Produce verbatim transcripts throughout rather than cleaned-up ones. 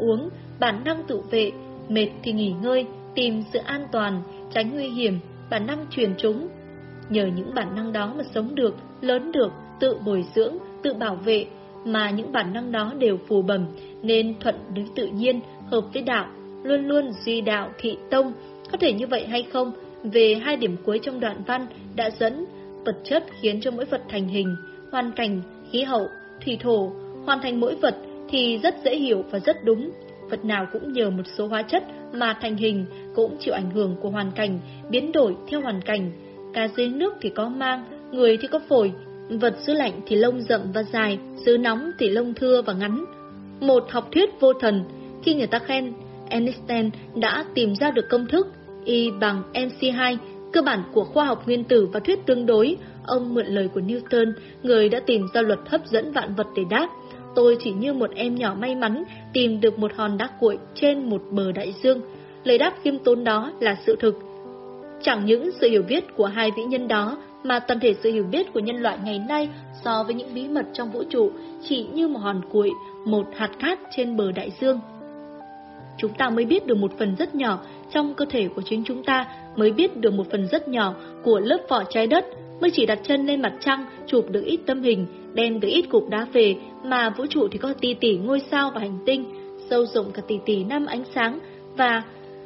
uống, bản năng tự vệ, mệt thì nghỉ ngơi, tìm sự an toàn, tránh nguy hiểm, bản năng truyền chúng. Nhờ những bản năng đó mà sống được, lớn được, tự bồi dưỡng, tự bảo vệ, mà những bản năng đó đều phù bẩm, nên thuận với tự nhiên, hợp với đạo, luôn luôn duy đạo thị tông. Có thể như vậy hay không? Về hai điểm cuối trong đoạn văn đã dẫn vật chất khiến cho mỗi vật thành hình, hoàn cảnh, khí hậu, thủy thổ, hoàn thành mỗi vật thì rất dễ hiểu và rất đúng. Vật nào cũng nhờ một số hóa chất mà thành hình, cũng chịu ảnh hưởng của hoàn cảnh, biến đổi theo hoàn cảnh. Cá dưới nước thì có mang, người thì có phổi, vật xứ lạnh thì lông rậm và dài, xứ nóng thì lông thưa và ngắn. Một học thuyết vô thần, khi người ta khen Einstein đã tìm ra được công thức E bằng mc hai, cơ bản của khoa học nguyên tử và thuyết tương đối, ông mượn lời của Newton, người đã tìm ra luật hấp dẫn vạn vật để đáp: tôi chỉ như một em nhỏ may mắn tìm được một hòn đá cuội trên một bờ đại dương. Lời đáp khiêm tốn đó là sự thực. Chẳng những sự hiểu biết của hai vĩ nhân đó, mà toàn thể sự hiểu biết của nhân loại ngày nay so với những bí mật trong vũ trụ chỉ như một hòn cuội, một hạt cát trên bờ đại dương. Chúng ta mới biết được một phần rất nhỏ trong cơ thể của chính chúng ta, mới biết được một phần rất nhỏ của lớp vỏ trái đất, mới chỉ đặt chân lên mặt trăng, chụp được ít tấm hình, đem được ít cục đá về, mà vũ trụ thì có tỷ tỷ ngôi sao và hành tinh, sâu rộng cả tỷ tỷ năm ánh sáng, và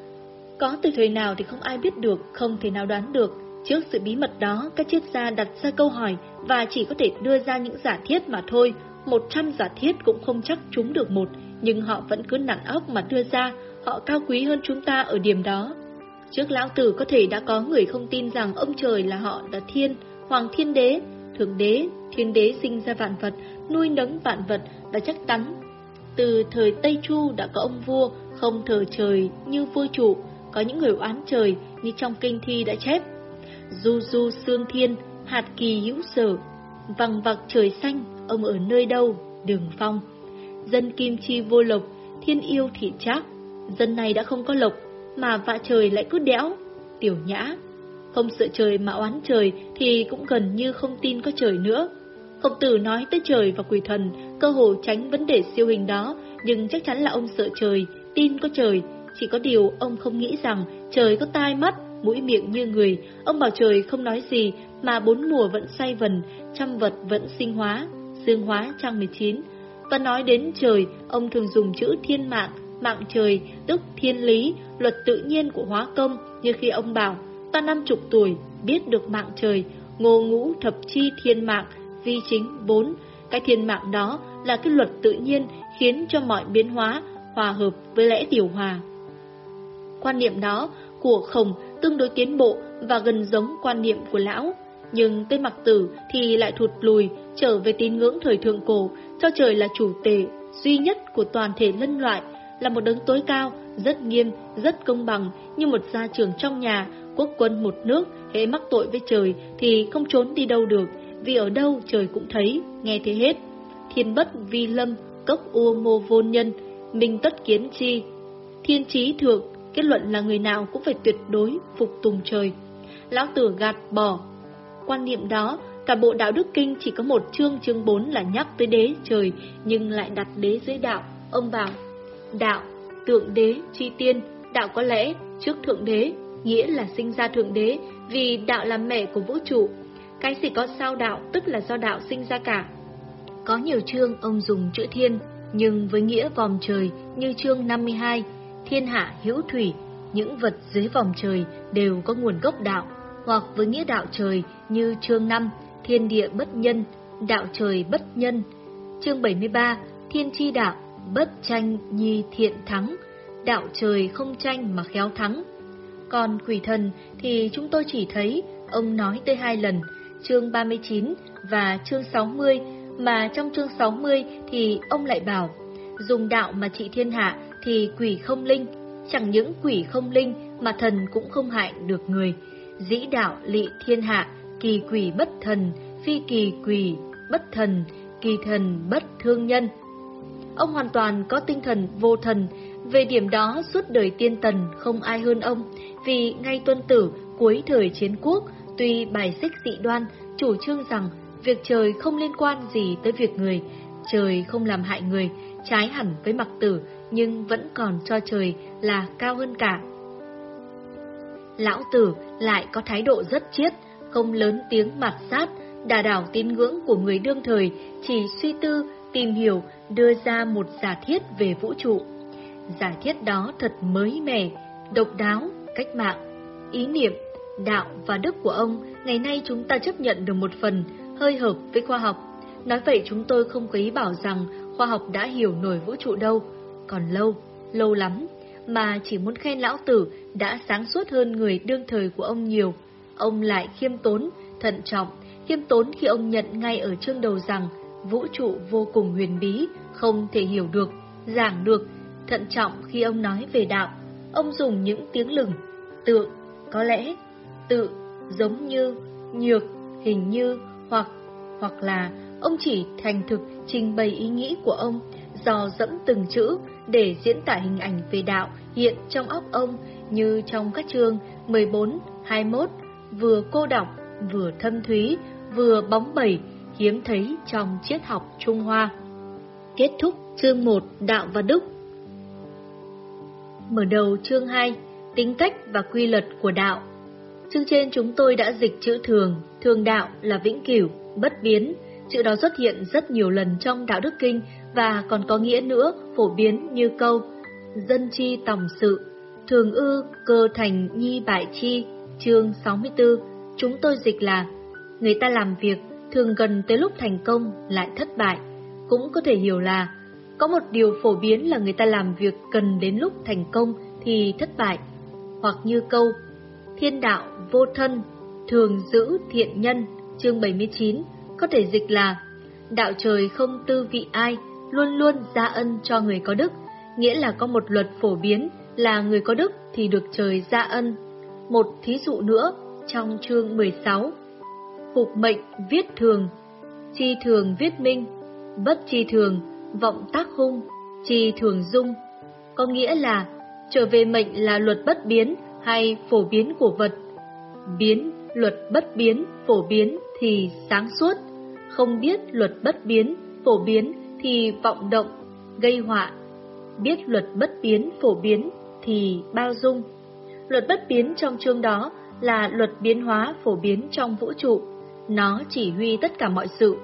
có từ thời nào thì không ai biết được, không thể nào đoán được. Trước sự bí mật đó, các triết gia đặt ra câu hỏi và chỉ có thể đưa ra những giả thiết mà thôi. Một trăm giả thiết cũng không chắc trúng được một, nhưng họ vẫn cứ nặn óc mà đưa ra. Họ cao quý hơn chúng ta ở điểm đó. Trước Lão Tử có thể đã có người không tin rằng ông trời là họ đã thiên, hoàng thiên đế, thượng đế, thiên đế sinh ra vạn vật, nuôi nấng vạn vật đã chắc chắn. Từ thời Tây Chu đã có ông vua không thờ trời như vua chủ, có những người oán trời như trong kinh thi đã chép: du du sương thiên, hạt kỳ hữu sở, vằng vặc trời xanh, ông ở nơi đâu, Đường Phong. Dân kim chi vô lộc, thiên yêu thị trác, dân này đã không có lộc mà vạ trời lại cứ đẽo, Tiểu Nhã. Không sợ trời mà oán trời thì cũng gần như không tin có trời nữa. Khổng Tử nói tới trời và quỷ thần, cơ hồ tránh vấn đề siêu hình đó, nhưng chắc chắn là ông sợ trời, tin có trời. Chỉ có điều ông không nghĩ rằng trời có tai mắt, mũi miệng như người. Ông bảo trời không nói gì mà bốn mùa vẫn xoay vần, trăm vật vẫn sinh hóa. Dương Hóa trang mười chín. Và nói đến trời, ông thường dùng chữ thiên mạng, mạng trời, tức thiên lý, luật tự nhiên của hóa công, như khi ông bảo: ta năm chục tuổi, biết được mạng trời, ngô ngũ thập chi thiên mạng, vi chính bốn. Cái thiên mạng đó là cái luật tự nhiên khiến cho mọi biến hóa hòa hợp với lẽ điều hòa. Quan niệm đó của Khổng tương đối tiến bộ và gần giống quan niệm của Lão, nhưng tới Mặc Tử thì lại thụt lùi, trở về tín ngưỡng thời thượng cổ, cho trời là chủ tể duy nhất của toàn thể nhân loại, là một đấng tối cao, rất nghiêm, rất công bằng, như một gia trưởng trong nhà, quốc quân một nước. Hễ mắc tội với trời thì không trốn đi đâu được, vì ở đâu trời cũng thấy, nghe thấy hết. Thiên bất vi lâm, cốc u mô vô nhân, minh tất kiến chi. Thiên chí thượng, kết luận là người nào cũng phải tuyệt đối phục tùng trời. Lão Tử gạt bỏ quan niệm đó. Cả bộ Đạo Đức Kinh chỉ có một chương, chương bốn là nhắc tới đế trời, nhưng lại đặt đế dưới đạo. Ông bảo: đạo, tượng đế, chi tiên. Đạo có lẽ trước thượng đế, nghĩa là sinh ra thượng đế, vì đạo là mẹ của vũ trụ. Cái gì có sao đạo, tức là do đạo sinh ra cả. Có nhiều chương ông dùng chữ thiên, nhưng với nghĩa vòm trời, như chương năm mươi hai, thiên hạ hữu thủy, những vật dưới vòm trời đều có nguồn gốc đạo. Hoặc với nghĩa đạo trời như chương năm, thiên địa bất nhân, đạo trời bất nhân. Chương bảy mươi ba, thiên chi đạo, bất tranh nhi thiện thắng, đạo trời không tranh mà khéo thắng. Còn quỷ thần thì chúng tôi chỉ thấy ông nói tới hai lần, chương ba mươi chín và chương sáu mươi, mà trong chương sáu mươi thì ông lại bảo: dùng đạo mà trị thiên hạ thì quỷ không linh, chẳng những quỷ không linh mà thần cũng không hại được người. Dĩ đạo lị thiên hạ, kỳ quỷ bất thần, phi kỳ quỷ bất thần, kỳ thần bất thương nhân. Ông hoàn toàn có tinh thần vô thần. Về điểm đó suốt đời tiên tần không ai hơn ông, vì ngay Tuân Tử cuối thời chiến quốc tuy bài xích dị đoan, chủ trương rằng việc trời không liên quan gì tới việc người, trời không làm hại người, trái hẳn với Mặc Tử, nhưng vẫn còn cho trời là cao hơn cả. Lão Tử lại có thái độ rất triết, không lớn tiếng mạt sát, đả đảo tín ngưỡng của người đương thời, chỉ suy tư, tìm hiểu, đưa ra một giả thiết về vũ trụ. Giả thiết đó thật mới mẻ, độc đáo, cách mạng. Ý niệm, đạo và đức của ông, ngày nay chúng ta chấp nhận được một phần, hơi hợp với khoa học. Nói vậy chúng tôi không có ý bảo rằng khoa học đã hiểu nổi vũ trụ đâu, còn lâu, lâu lắm, mà chỉ muốn khen Lão Tử đã sáng suốt hơn người đương thời của ông nhiều. Ông lại khiêm tốn, thận trọng, khiêm tốn khi ông nhận ngay ở chương đầu rằng vũ trụ vô cùng huyền bí, không thể hiểu được, giảng được. Thận trọng khi ông nói về đạo, ông dùng những tiếng lừng, tự, có lẽ, tự, giống như, nhược, hình như, hoặc, hoặc là ông chỉ thành thực trình bày ý nghĩ của ông, dò dẫm từng chữ để diễn tả hình ảnh về đạo hiện trong óc ông, như trong các chương mười bốn, hai mươi mốt, vừa cô đọng, vừa thâm thúy, vừa bóng bẩy, hiếm thấy trong triết học Trung Hoa. Kết thúc chương một, đạo và đức. Mở đầu chương hai, tính cách và quy luật của đạo. Chương trên chúng tôi đã dịch chữ thường, thường đạo là vĩnh cửu, bất biến. Chữ đó xuất hiện rất nhiều lần trong Đạo Đức Kinh và còn có nghĩa nữa phổ biến như câu dân chi tòng sự, thường ư cơ thành nhi bại chi, chương sáu mươi tư. Chúng tôi dịch là người ta làm việc thường gần tới lúc thành công lại thất bại. Cũng có thể hiểu là có một điều phổ biến là người ta làm việc gần đến lúc thành công thì thất bại. Hoặc như câu thiên đạo vô thân, thường giữ thiện nhân, chương bảy mươi chín, có thể dịch là đạo trời không tư vị ai, luôn luôn gia ân cho người có đức, nghĩa là có một luật phổ biến là người có đức thì được trời gia ân. Một thí dụ nữa trong chương mười sáu, phục mệnh viết thường, chi thường viết minh, bất chi thường vọng tác hung, chi thường dung, có nghĩa là trở về mệnh là luật bất biến hay phổ biến của vật. Biến, luật bất biến, phổ biến thì sáng suốt, không biết luật bất biến, phổ biến thì vọng động, gây họa. Biết luật bất biến, phổ biến thì bao dung. Luật bất biến trong chương đó là luật biến hóa phổ biến trong vũ trụ, nó chỉ huy tất cả mọi sự.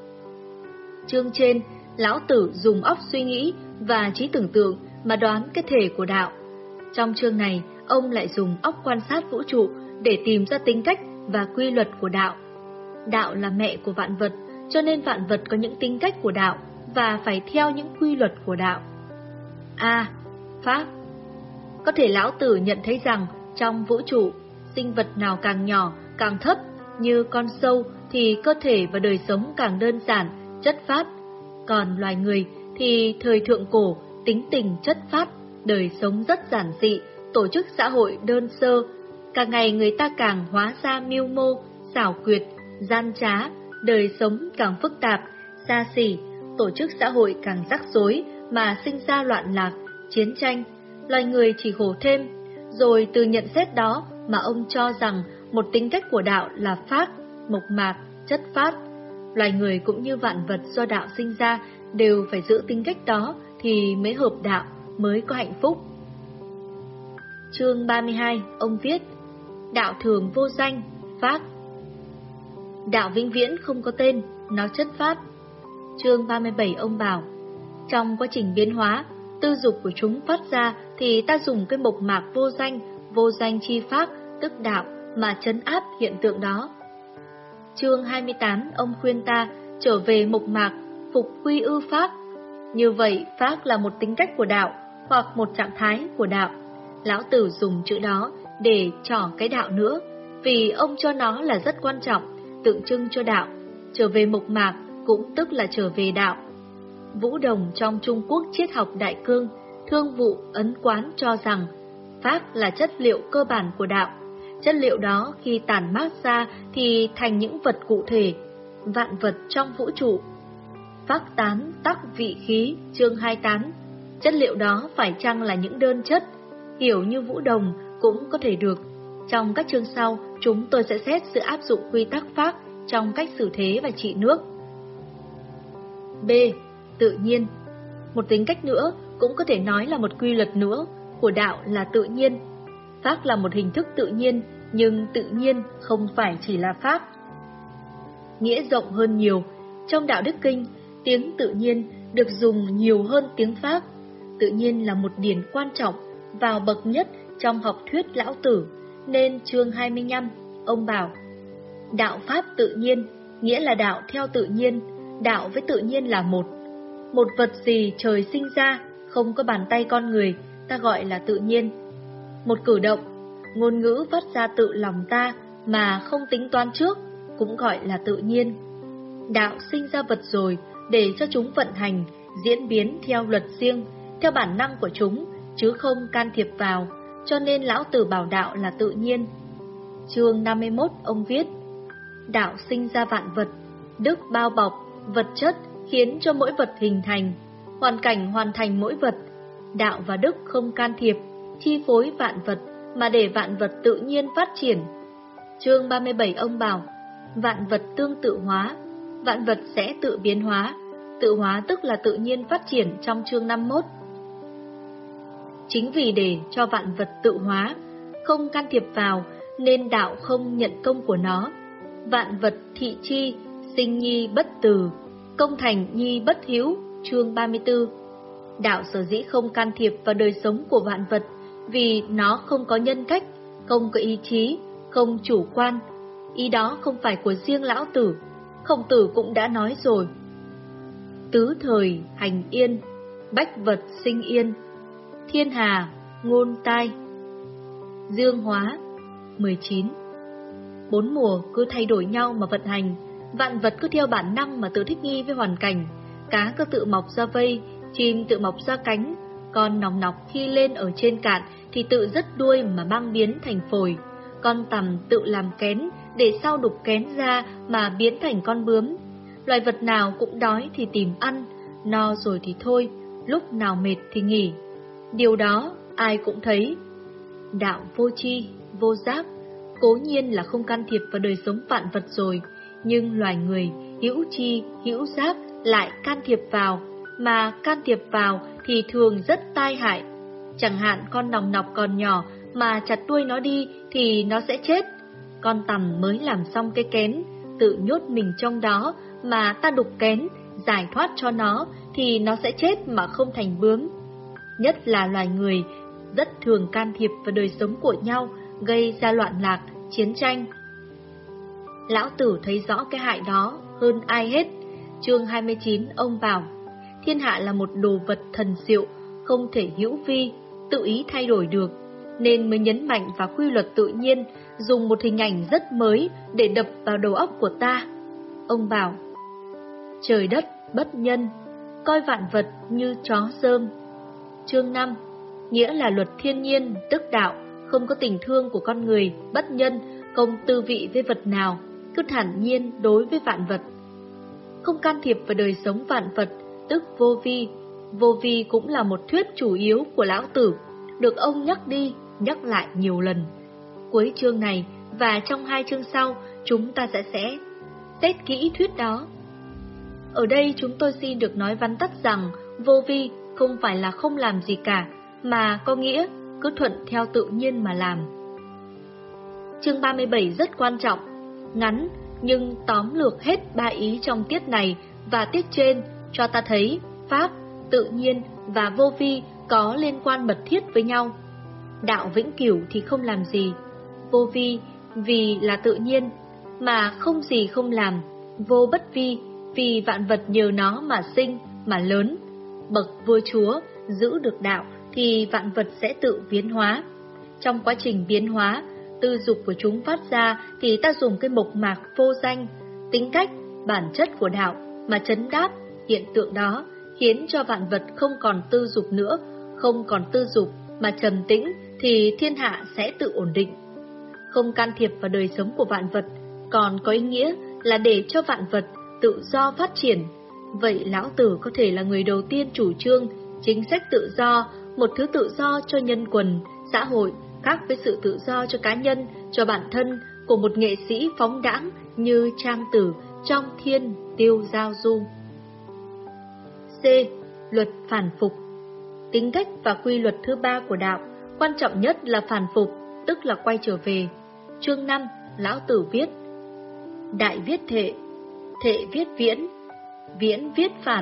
Chương trên, Lão Tử dùng óc suy nghĩ và trí tưởng tượng mà đoán cái thể của đạo. Trong chương này, ông lại dùng óc quan sát vũ trụ để tìm ra tính cách và quy luật của đạo. Đạo là mẹ của vạn vật, cho nên vạn vật có những tính cách của đạo và phải theo những quy luật của đạo. A. Pháp. Có thể Lão Tử nhận thấy rằng trong vũ trụ, sinh vật nào càng nhỏ, càng thấp, như con sâu thì cơ thể và đời sống càng đơn giản, chất phát. Còn loài người thì thời thượng cổ, tính tình chất phát, đời sống rất giản dị, tổ chức xã hội đơn sơ. Càng ngày người ta càng hóa ra mưu mô, xảo quyệt, gian trá, đời sống càng phức tạp, xa xỉ, tổ chức xã hội càng rắc rối mà sinh ra loạn lạc, chiến tranh. Loài người chỉ khổ thêm. Rồi từ nhận xét đó mà ông cho rằng một tính cách của đạo là phát, mộc mạc, chất phát. Loài người cũng như vạn vật do đạo sinh ra đều phải giữ tính cách đó thì mới hợp đạo, mới có hạnh phúc. Chương ba mươi hai, ông viết đạo thường vô danh, phát. Đạo vĩnh viễn không có tên, nó chất phát. Chương ba mươi bảy, ông bảo trong quá trình biến hóa, tư dục của chúng phát ra thì ta dùng cái mộc mạc vô danh, vô danh chi pháp, tức đạo mà trấn áp hiện tượng đó. Chương hai mươi tám, ông khuyên ta trở về mộc mạc, phục quy ư pháp. Như vậy, pháp là một tính cách của đạo hoặc một trạng thái của đạo. Lão Tử dùng chữ đó để trỏ cái đạo nữa, vì ông cho nó là rất quan trọng, tượng trưng cho đạo. Trở về mộc mạc cũng tức là trở về đạo. Vũ Đồng trong Trung Quốc triết học Đại Cương, Thương Vụ Ấn Quán cho rằng pháp là chất liệu cơ bản của đạo. Chất liệu đó khi tản mát ra thì thành những vật cụ thể, vạn vật trong vũ trụ. Phác tán tắc vị khí, chương hai mươi tám. Chất liệu đó phải chăng là những đơn chất, hiểu như Vũ Đồng cũng có thể được. Trong các chương sau, chúng tôi sẽ xét sự áp dụng quy tắc phác trong cách xử thế và trị nước. B. Tự nhiên. Một tính cách nữa cũng có thể nói là một quy luật nữa của đạo là tự nhiên. Pháp là một hình thức tự nhiên, nhưng tự nhiên không phải chỉ là pháp. Nghĩa rộng hơn nhiều, trong Đạo Đức Kinh, tiếng tự nhiên được dùng nhiều hơn tiếng pháp. Tự nhiên là một điển quan trọng, vào bậc nhất trong học thuyết Lão Tử, nên chương hai mươi lăm, ông bảo: đạo pháp tự nhiên, nghĩa là đạo theo tự nhiên, đạo với tự nhiên là một. Một vật gì trời sinh ra, không có bàn tay con người, ta gọi là tự nhiên. Một cử động, ngôn ngữ phát ra tự lòng ta mà không tính toán trước, cũng gọi là tự nhiên. Đạo sinh ra vật rồi, để cho chúng vận hành, diễn biến theo luật riêng, theo bản năng của chúng, chứ không can thiệp vào, cho nên Lão Tử bảo đạo là tự nhiên. Chương năm mươi mốt ông viết: đạo sinh ra vạn vật, đức bao bọc, vật chất khiến cho mỗi vật hình thành, hoàn cảnh hoàn thành mỗi vật. Đạo và đức không can thiệp, chi phối vạn vật, mà để vạn vật tự nhiên phát triển. Chương ba mươi bảy ông bảo: vạn vật tương tự hóa, vạn vật sẽ tự biến hóa. Tự hóa tức là tự nhiên phát triển trong chương năm mươi mốt. Chính vì để cho vạn vật tự hóa, không can thiệp vào, nên đạo không nhận công của nó. Vạn vật thị chi, sinh nhi bất từ, công thành nhi bất hữu, chương ba mươi tư. Đạo sở dĩ không can thiệp vào đời sống của vạn vật, vì nó không có nhân cách, không có ý chí, không chủ quan. Ý đó không phải của riêng Lão Tử, Khổng Tử cũng đã nói rồi: tứ thời hành yên, bách vật sinh yên, thiên hà ngôn tai. Dương Hóa mười chín. Bốn mùa cứ thay đổi nhau mà vận hành, vạn vật cứ theo bản năng mà tự thích nghi với hoàn cảnh. Cá cứ tự mọc ra vây, chim tự mọc ra cánh, con nòng nọc khi lên ở trên cạn thì tự dứt đuôi mà băng biến thành phổi. Con tằm tự làm kén, để sau đục kén ra mà biến thành con bướm. Loài vật nào cũng đói thì tìm ăn, no rồi thì thôi, lúc nào mệt thì nghỉ. Điều đó ai cũng thấy. Đạo vô tri, vô giác, cố nhiên là không can thiệp vào đời sống vạn vật rồi, nhưng loài người hữu tri, hữu giác lại can thiệp vào, mà can thiệp vào thì thường rất tai hại. Chẳng hạn con nòng nọc còn nhỏ mà chặt đuôi nó đi thì nó sẽ chết. Con tằm mới làm xong cái kén, tự nhốt mình trong đó mà ta đục kén, giải thoát cho nó thì nó sẽ chết mà không thành bướm. Nhất là loài người rất thường can thiệp vào đời sống của nhau, gây ra loạn lạc, chiến tranh. Lão Tử thấy rõ cái hại đó hơn ai hết. Chương hai mươi chín ông bảo: thiên hạ là một đồ vật thần diệu, không thể hữu vi, tự ý thay đổi được, nên mới nhấn mạnh vào quy luật tự nhiên, dùng một hình ảnh rất mới để đập vào đầu óc của ta. Ông bảo: trời đất bất nhân, coi vạn vật như chó rơm. Chương năm, nghĩa là luật thiên nhiên, tức đạo, không có tình thương của con người, bất nhân, không tư vị với vật nào, cứ thản nhiên đối với vạn vật. Không can thiệp vào đời sống vạn vật, tức vô vi. Vô vi cũng là một thuyết chủ yếu của Lão Tử, được ông nhắc đi, nhắc lại nhiều lần. Cuối chương này và trong hai chương sau, chúng ta sẽ sẽ test kỹ thuyết đó. Ở đây chúng tôi xin được nói vắn tắt rằng vô vi không phải là không làm gì cả, mà có nghĩa cứ thuận theo tự nhiên mà làm. Chương ba mươi bảy rất quan trọng, ngắn nhưng tóm lược hết ba ý trong tiết này và tiết trên, cho ta thấy pháp, tự nhiên và vô vi có liên quan mật thiết với nhau. Đạo vĩnh cửu thì không làm gì, vô vi vì là tự nhiên, mà không gì không làm, vô bất vi vì vạn vật nhờ nó mà sinh, mà lớn. Bậc vua chúa giữ được đạo thì vạn vật sẽ tự biến hóa. Trong quá trình biến hóa, tư dục của chúng phát ra thì ta dùng cái mộc mạc vô danh, tính cách, bản chất của đạo mà trấn đáp hiện tượng đó, khiến cho vạn vật không còn tư dục nữa, không còn tư dục mà trầm tĩnh thì thiên hạ sẽ tự ổn định. Không can thiệp vào đời sống của vạn vật còn có ý nghĩa là để cho vạn vật tự do phát triển. Vậy Lão Tử có thể là người đầu tiên chủ trương chính sách tự do, một thứ tự do cho nhân quần, xã hội, khác với sự tự do cho cá nhân, cho bản thân của một nghệ sĩ phóng đãng như Trang Tử trong Thiên Tiêu Giao Du. C. Luật phản phục. Tính cách và quy luật thứ ba của đạo, quan trọng nhất là phản phục, tức là quay trở về. Chương năm, Lão Tử viết: Đại viết thệ, thệ viết viễn, viễn viết phản.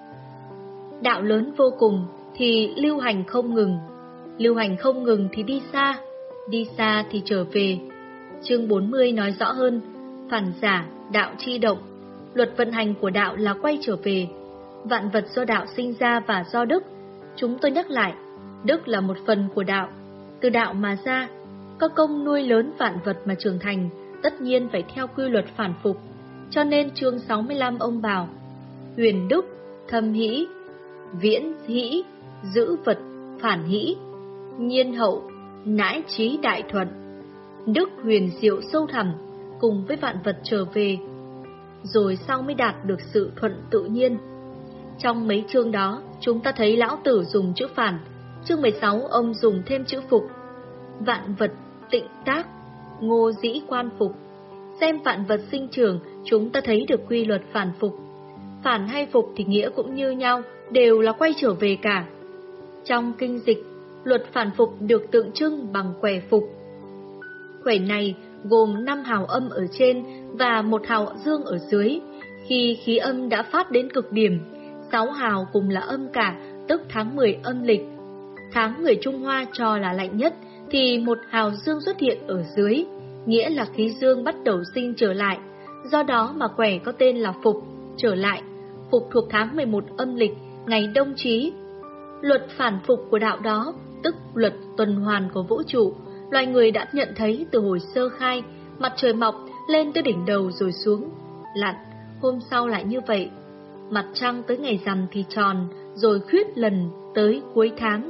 Đạo lớn vô cùng thì lưu hành không ngừng, lưu hành không ngừng thì đi xa, đi xa thì trở về. Chương bốn mươi nói rõ hơn: phản giả, đạo chi động. Luật vận hành của đạo là quay trở về. Vạn vật do đạo sinh ra và do đức. Chúng tôi nhắc lại, đức là một phần của đạo. Từ đạo mà ra, có công nuôi lớn vạn vật mà trưởng thành, tất nhiên phải theo quy luật phản phục. Cho nên chương sáu mươi lăm ông bảo: huyền đức, thâm hĩ, viễn hĩ, giữ vật, phản hĩ, nhiên hậu, nãi trí đại thuận. Đức huyền diệu sâu thẳm, cùng với vạn vật trở về, rồi sau mới đạt được sự thuận tự nhiên. Trong mấy chương đó, chúng ta thấy Lão Tử dùng chữ phản. Chương mười sáu ông dùng thêm chữ phục. Vạn vật tịnh tác, ngô dĩ quan phục. Xem vạn vật sinh trưởng, chúng ta thấy được quy luật phản phục. Phản hay phục thì nghĩa cũng như nhau, đều là quay trở về cả. Trong kinh dịch, luật phản phục được tượng trưng bằng quẻ phục. Quẻ này gồm năm hào âm ở trên và một hào dương ở dưới. Khi khí âm đã phát đến cực điểm, sáu hào cùng là âm cả, tức tháng mười âm lịch. Tháng người Trung Hoa cho là lạnh nhất, thì một hào dương xuất hiện ở dưới, nghĩa là khí dương bắt đầu sinh trở lại. Do đó mà quẻ có tên là phục, trở lại. Phục thuộc tháng mười một âm lịch, ngày đông chí. Luật phản phục của đạo đó, tức luật tuần hoàn của vũ trụ, loài người đã nhận thấy từ hồi sơ khai. Mặt trời mọc lên tới đỉnh đầu rồi xuống, lặn, hôm sau lại như vậy. Mặt trăng tới ngày rằm thì tròn, rồi khuyết lần tới cuối tháng,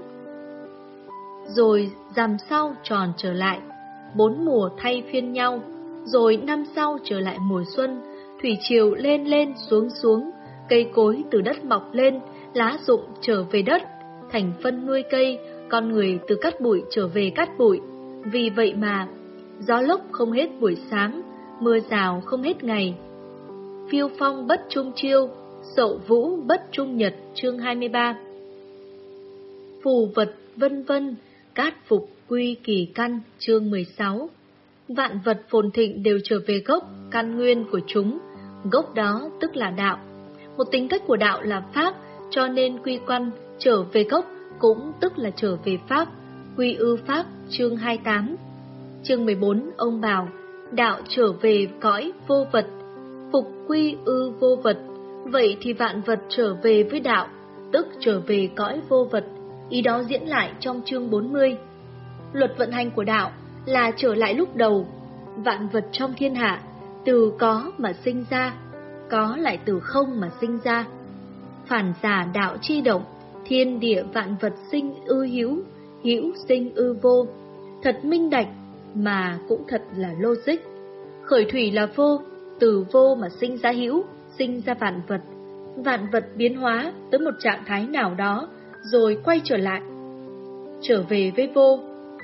rồi rằm sau tròn trở lại. Bốn mùa thay phiên nhau, rồi năm sau trở lại mùa xuân. Thủy triều lên lên xuống xuống, cây cối từ đất mọc lên, lá rụng trở về đất, thành phân nuôi cây, con người từ cát bụi trở về cát bụi. Vì vậy mà gió lốc không hết buổi sáng, mưa rào không hết ngày. Phiêu phong bất trung chiêu, sậu vũ bất trung nhật. Chương hai mươi ba. Phù vật vân vân, cát phục quy kỳ căn. Chương mười sáu. Vạn vật phồn thịnh đều trở về gốc, căn nguyên của chúng. Gốc đó tức là đạo. Một tính cách của đạo là pháp, cho nên quy căn trở về gốc cũng tức là trở về pháp. Quy ư pháp. Chương hai mươi tám. Chương mười bốn ông bảo: đạo trở về cõi vô vật, phục quy ư vô vật. Vậy thì vạn vật trở về với đạo, tức trở về cõi vô vật. Ý đó diễn lại trong chương bốn mươi. Luật vận hành của đạo là trở lại lúc đầu. Vạn vật trong thiên hạ, từ có mà sinh ra, có lại từ không mà sinh ra. Phản giả đạo chi động, thiên địa vạn vật sinh ư hữu, hữu sinh ư vô. Thật minh bạch mà cũng thật là logic. Khởi thủy là vô, từ vô mà sinh ra hữu, sinh ra vạn vật. Vạn vật biến hóa tới một trạng thái nào đó, rồi quay trở lại, trở về với vô.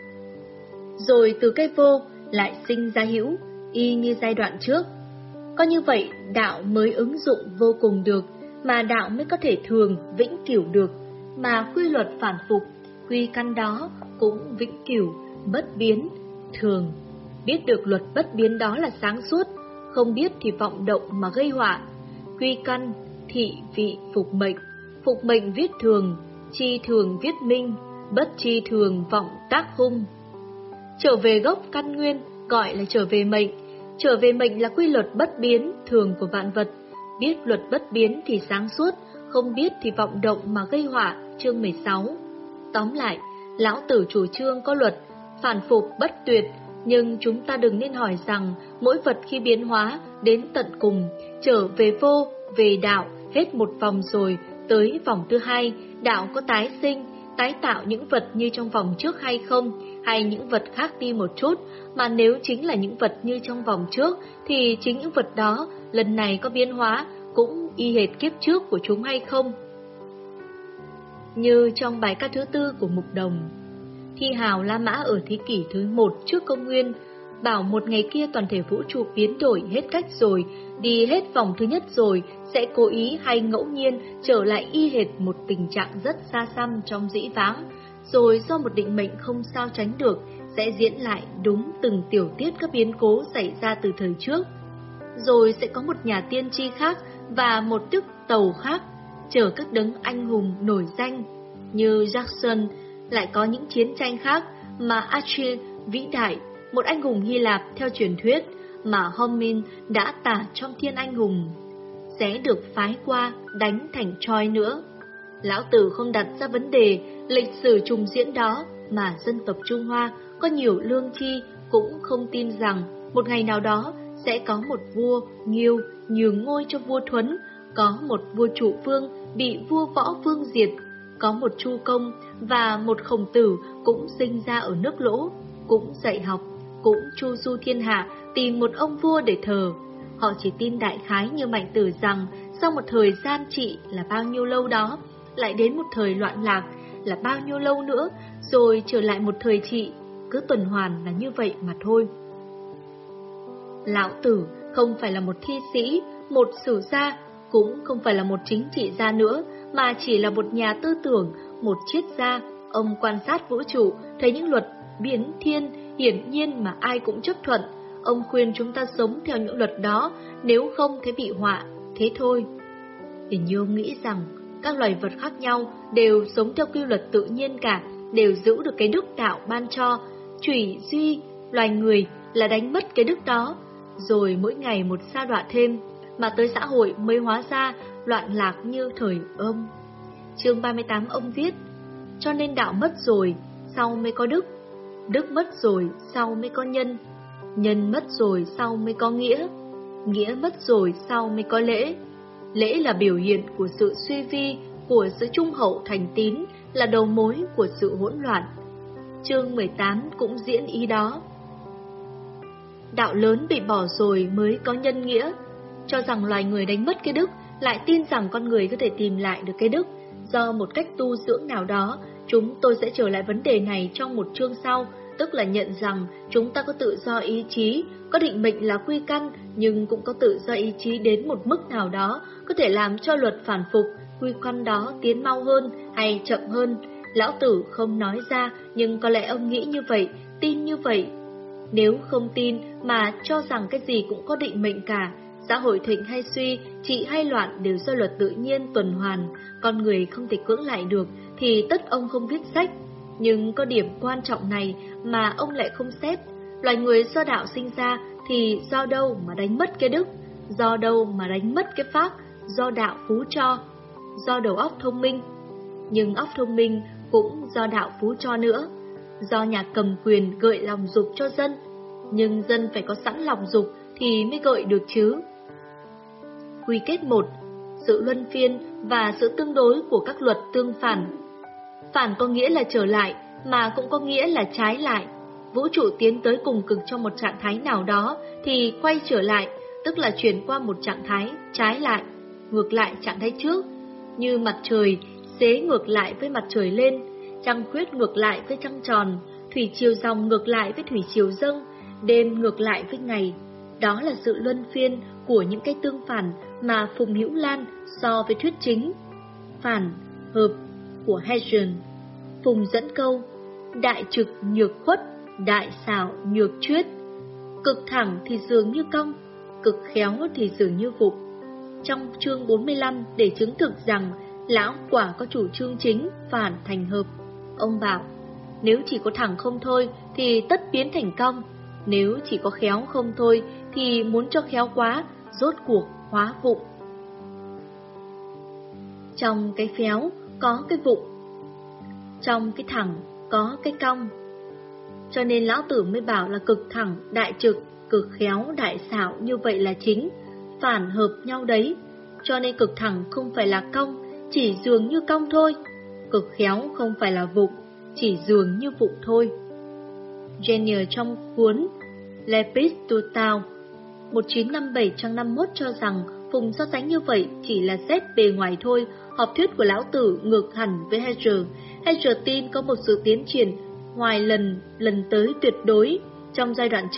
Rồi từ cái vô lại sinh ra hữu, y như giai đoạn trước. Có như vậy đạo mới ứng dụng vô cùng được, mà đạo mới có thể thường vĩnh cửu được. Mà quy luật phản phục, quy căn đó cũng vĩnh cửu, bất biến, thường. Biết được luật bất biến đó là sáng suốt, không biết thì vọng động mà gây họa. Quy căn, thị vị phục mệnh, phục mệnh viết thường, chi thường viết minh, bất chi thường vọng tác hung. Trở về gốc căn nguyên gọi là trở về mệnh. Trở về mệnh là quy luật bất biến, thường của vạn vật. Biết luật bất biến thì sáng suốt, không biết thì vọng động mà gây họa. Chương mười sáu. Tóm lại, Lão Tử chủ trương có luật phản phục bất tuyệt, nhưng chúng ta đừng nên hỏi rằng mỗi vật khi biến hóa đến tận cùng, trở về vô, về đạo, hết một vòng rồi, tới vòng thứ hai, đạo có tái sinh, tái tạo những vật như trong vòng trước hay không, hay những vật khác đi một chút, mà nếu chính là những vật như trong vòng trước, thì chính những vật đó lần này có biến hóa cũng y hệt kiếp trước của chúng hay không. Như trong bài ca thứ tư của Mục Đồng: Thi hào La Mã ở thế kỷ thứ một trước công nguyên, bảo một ngày kia toàn thể vũ trụ biến đổi hết cách rồi, đi hết vòng thứ nhất rồi, sẽ cố ý hay ngẫu nhiên trở lại y hệt một tình trạng rất xa xăm trong dĩ vãng, rồi do một định mệnh không sao tránh được, sẽ diễn lại đúng từng tiểu tiết các biến cố xảy ra từ thời trước. Rồi sẽ có một nhà tiên tri khác và một đức tàu khác, chở các đấng anh hùng nổi danh như Jackson, lại có những chiến tranh khác mà Achilles vĩ đại, một anh hùng Hy Lạp theo truyền thuyết mà Homer đã tả trong Thiên Anh Hùng, sẽ được phái qua đánh thành Troy nữa. Lão Tử không đặt ra vấn đề lịch sử trùng diễn đó, mà dân tộc Trung Hoa có nhiều lương tri cũng không tin rằng một ngày nào đó sẽ có một vua Nghiêu nhường ngôi cho vua Thuấn, có một vua Trụ Vương bị vua Võ Vương diệt, có một Chu Công và một Khổng Tử cũng sinh ra ở nước Lỗ, cũng dạy học, cũng chu du thiên hạ tìm một ông vua để thờ. Họ chỉ tin đại khái như Mạnh Tử rằng sau một thời gian trị là bao nhiêu lâu đó, lại đến một thời loạn lạc là bao nhiêu lâu nữa, rồi trở lại một thời trị, cứ tuần hoàn là như vậy mà thôi. Lão Tử không phải là một thi sĩ, một sử gia, cũng không phải là một chính trị gia nữa, mà chỉ là một nhà tư tưởng, một triết gia. Ông quan sát vũ trụ, thấy những luật biến thiên hiển nhiên mà ai cũng chấp thuận. Ông khuyên chúng ta sống theo những luật đó, nếu không thế bị họa, thế thôi. Hình như ông nghĩ rằng các loài vật khác nhau đều sống theo quy luật tự nhiên cả, đều giữ được cái đức đạo ban cho. Chủy duy loài người là đánh mất cái đức đó, rồi mỗi ngày một sa đọa thêm, mà tới xã hội mới hóa ra loạn lạc như thời ông. Chương ba mươi tám ông viết: cho nên đạo mất rồi, sau mới có đức. Đức mất rồi, sau mới có nhân. Nhân mất rồi, sau mới có nghĩa. Nghĩa mất rồi, sau mới có lễ. Lễ là biểu hiện của sự suy vi, của sự trung hậu thành tín, là đầu mối của sự hỗn loạn. Chương mười tám cũng diễn ý đó. Đạo lớn bị bỏ rồi mới có nhân nghĩa. Cho rằng loài người đánh mất cái đức, lại tin rằng con người có thể tìm lại được cái đức do một cách tu dưỡng nào đó. Chúng tôi sẽ trở lại vấn đề này trong một chương sau, tức là nhận rằng chúng ta có tự do ý chí, có định mệnh là quy căn, nhưng cũng có tự do ý chí đến một mức nào đó, có thể làm cho luật phản phục, quy căn đó tiến mau hơn hay chậm hơn. Lão Tử không nói ra, nhưng có lẽ ông nghĩ như vậy, tin như vậy. Nếu không tin mà cho rằng cái gì cũng có định mệnh cả, xã hội thịnh hay suy, trị hay loạn đều do luật tự nhiên tuần hoàn, con người không thể cưỡng lại được, thì tất ông không viết sách. Nhưng có điểm quan trọng này mà ông lại không xét. Loài người do đạo sinh ra thì do đâu mà đánh mất cái đức, do đâu mà đánh mất cái pháp, do đạo phú cho, do đầu óc thông minh. Nhưng óc thông minh cũng do đạo phú cho nữa, do nhà cầm quyền gợi lòng dục cho dân. Nhưng dân phải có sẵn lòng dục thì mới gợi được chứ. Quy kết một: sự luân phiên và sự tương đối của các luật tương phản. Phản có nghĩa là trở lại, mà cũng có nghĩa là trái lại. Vũ trụ tiến tới cùng cực trong một trạng thái nào đó thì quay trở lại, tức là chuyển qua một trạng thái trái lại, ngược lại trạng thái trước. Như mặt trời xế ngược lại với mặt trời lên, trăng khuyết ngược lại với trăng tròn, thủy triều dòng ngược lại với thủy triều dâng, đêm ngược lại với ngày. Đó là sự luân phiên của những cái tương phản mà Phùng Hữu Lan so với thuyết chính. Phản, hợp của Hegel. Phùng dẫn câu: đại trực nhược khuất, đại xảo nhược chuyết. Cực thẳng thì dường như cong, cực khéo thì dường như vụng. Trong chương bốn mươi lăm để chứng thực rằng lão quả có chủ trương chính phản thành hợp, ông bảo: nếu chỉ có thẳng không thôi thì tất biến thành cong, nếu chỉ có khéo không thôi thì muốn cho khéo quá, rốt cuộc hóa vụng. Trong cái khéo có cái vụng, trong cái thẳng có cái cong. Cho nên lão Tử mới bảo là cực thẳng đại trực, cực khéo đại xảo, như vậy là chính, phản hợp nhau đấy. Cho nên cực thẳng không phải là cong, chỉ dường như cong thôi. Cực khéo không phải là vụng, chỉ dường như vụng thôi. Jenner trong cuốn Lepis tu Tao một chín năm bảy trang năm mươi mốt cho rằng Phùng so sánh như vậy chỉ là xét bề ngoài thôi. Học thuyết của lão Tử ngược hẳn với Hegel. Hegel tin có một sự tiến triển ngoài lần lần tới tuyệt đối. Trong giai đoạn trước,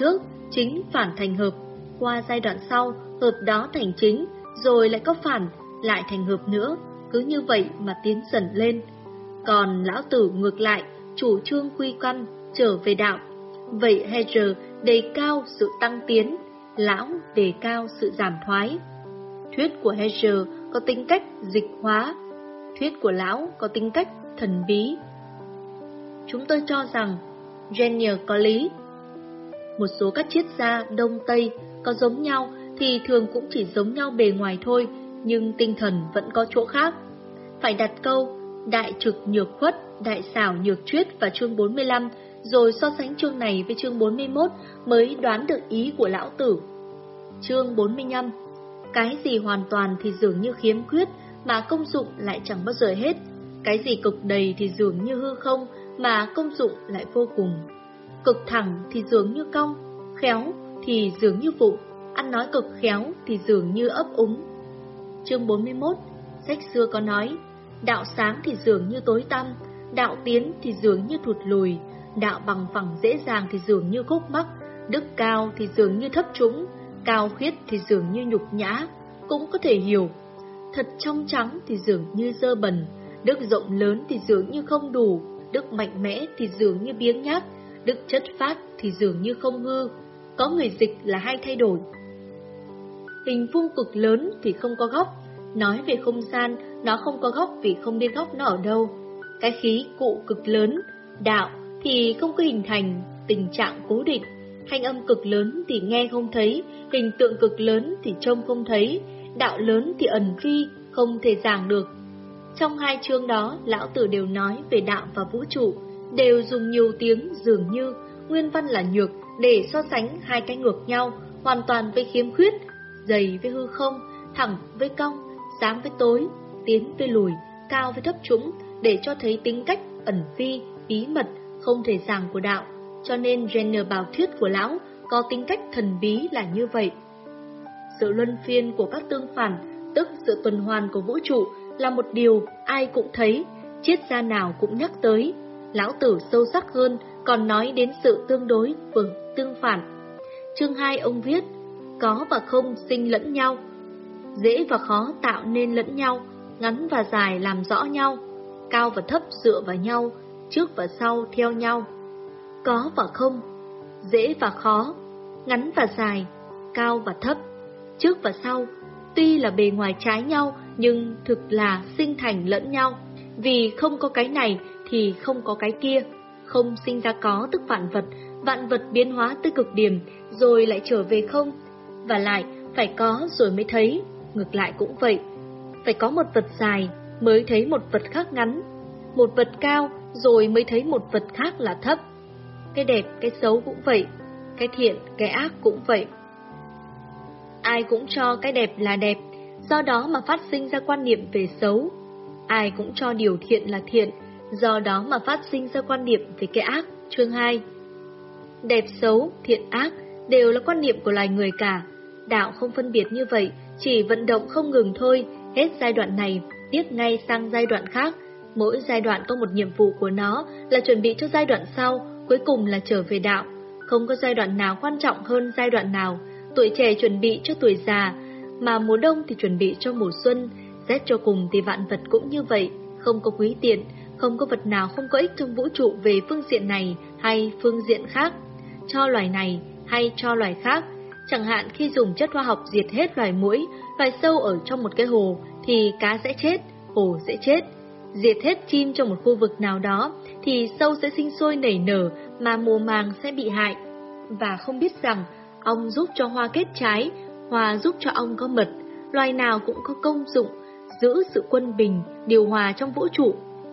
chính phản thành hợp, qua giai đoạn sau, hợp đó thành chính, rồi lại có phản, lại thành hợp nữa, cứ như vậy mà tiến dần lên. Còn lão tử ngược lại, chủ trương quy căn, trở về đạo. Vậy Hegel đề cao sự tăng tiến, lão đề cao sự giảm thoái. Thuyết của Hegel có tính cách dịch hóa, thuyết của lão có tính cách thần bí. Chúng tôi cho rằng Jenner có lý. Một số các triết gia Đông Tây có giống nhau thì thường cũng chỉ giống nhau bề ngoài thôi, nhưng tinh thần vẫn có chỗ khác. Phải đặt câu đại trực nhược khuất, đại xảo nhược triết vào chương bốn mươi lăm, rồi so sánh chương này với chương bốn mươi mốt mới đoán được ý của lão tử. Chương bốn mươi lăm. Cái gì hoàn toàn thì dường như khiếm khuyết, mà công dụng lại chẳng bao giờ hết. Cái gì cực đầy thì dường như hư không, mà công dụng lại vô cùng. Cực thẳng thì dường như cong, khéo thì dường như vụng, ăn nói cực khéo thì dường như ấp úng. Chương bốn mươi mốt. Sách xưa có nói, đạo sáng thì dường như tối tăm, đạo tiến thì dường như thụt lùi, đạo bằng phẳng dễ dàng thì dường như khúc mắc, đức cao thì dường như thấp trũng, cao khiết thì dường như nhục nhã. Cũng có thể hiểu, thật trong trắng thì dường như dơ bẩn, đức rộng lớn thì dường như không đủ, đức mạnh mẽ thì dường như biếng nhác, đức chất phát thì dường như không hư. Có người dịch là hay thay đổi. Hình vuông cực lớn thì không có góc. Nói về không gian, nó không có góc vì không biết góc nó ở đâu. Cái khí cụ cực lớn, đạo thì không có hình thành tình trạng cố định. Thanh âm cực lớn thì nghe không thấy, hình tượng cực lớn thì trông không thấy, đạo lớn thì ẩn vi, không thể giảng được. Trong hai chương đó, lão tử đều nói về đạo và vũ trụ, đều dùng nhiều tiếng dường như, nguyên văn là nhược để so sánh hai cái ngược nhau, hoàn toàn với khiếm khuyết, dày với hư không, thẳng với cong, sáng với tối, tiến với lùi, cao với thấp trũng, để cho thấy tính cách ẩn vi, bí mật, không thể giảng của đạo. Cho nên Jenner bảo thuyết của lão có tính cách thần bí là như vậy. Sự luân phiên của các tương phản, tức sự tuần hoàn của vũ trụ, là một điều ai cũng thấy, triết gia nào cũng nhắc tới. Lão tử sâu sắc hơn còn nói đến sự tương đối và tương phản. Chương hai ông viết, có và không sinh lẫn nhau, dễ và khó tạo nên lẫn nhau, ngắn và dài làm rõ nhau, cao và thấp dựa vào nhau, trước và sau theo nhau. Có và không, dễ và khó, ngắn và dài, cao và thấp, trước và sau, tuy là bề ngoài trái nhau nhưng thực là sinh thành lẫn nhau. Vì không có cái này thì không có cái kia, không sinh ra có tức vạn vật, vạn vật biến hóa tới cực điểm rồi lại trở về không, và lại phải có rồi mới thấy, ngược lại cũng vậy. Phải có một vật dài mới thấy một vật khác ngắn, một vật cao rồi mới thấy một vật khác là thấp. Cái đẹp, cái xấu cũng vậy, cái thiện, cái ác cũng vậy. Ai cũng cho cái đẹp là đẹp, do đó mà phát sinh ra quan niệm về xấu. Ai cũng cho điều thiện là thiện, do đó mà phát sinh ra quan niệm về cái ác. Chương hai. Đẹp xấu, thiện ác đều là quan niệm của loài người cả. Đạo không phân biệt như vậy, chỉ vận động không ngừng thôi, hết giai đoạn này, tiếp ngay sang giai đoạn khác. Mỗi giai đoạn có một nhiệm vụ của nó là chuẩn bị cho giai đoạn sau, cuối cùng là trở về đạo. Không có giai đoạn nào quan trọng hơn giai đoạn nào. Tuổi trẻ chuẩn bị cho tuổi già, mà mùa đông thì chuẩn bị cho mùa xuân. Xét cho cùng thì vạn vật cũng như vậy, không có quý tiện, không có vật nào không có ích trong vũ trụ về phương diện này hay phương diện khác, cho loài này hay cho loài khác. Chẳng hạn khi dùng chất hóa học diệt hết loài muỗi, loài sâu ở trong một cái hồ thì cá sẽ chết, hồ sẽ chết. Diệt hết chim trong một khu vực nào đó thì sâu sẽ sinh sôi nảy nở mà mùa màng sẽ bị hại. Và không biết rằng ong giúp cho hoa kết trái, hoa giúp cho ong có mật, loài nào cũng có công dụng giữ sự quân bình, điều hòa trong vũ trụ.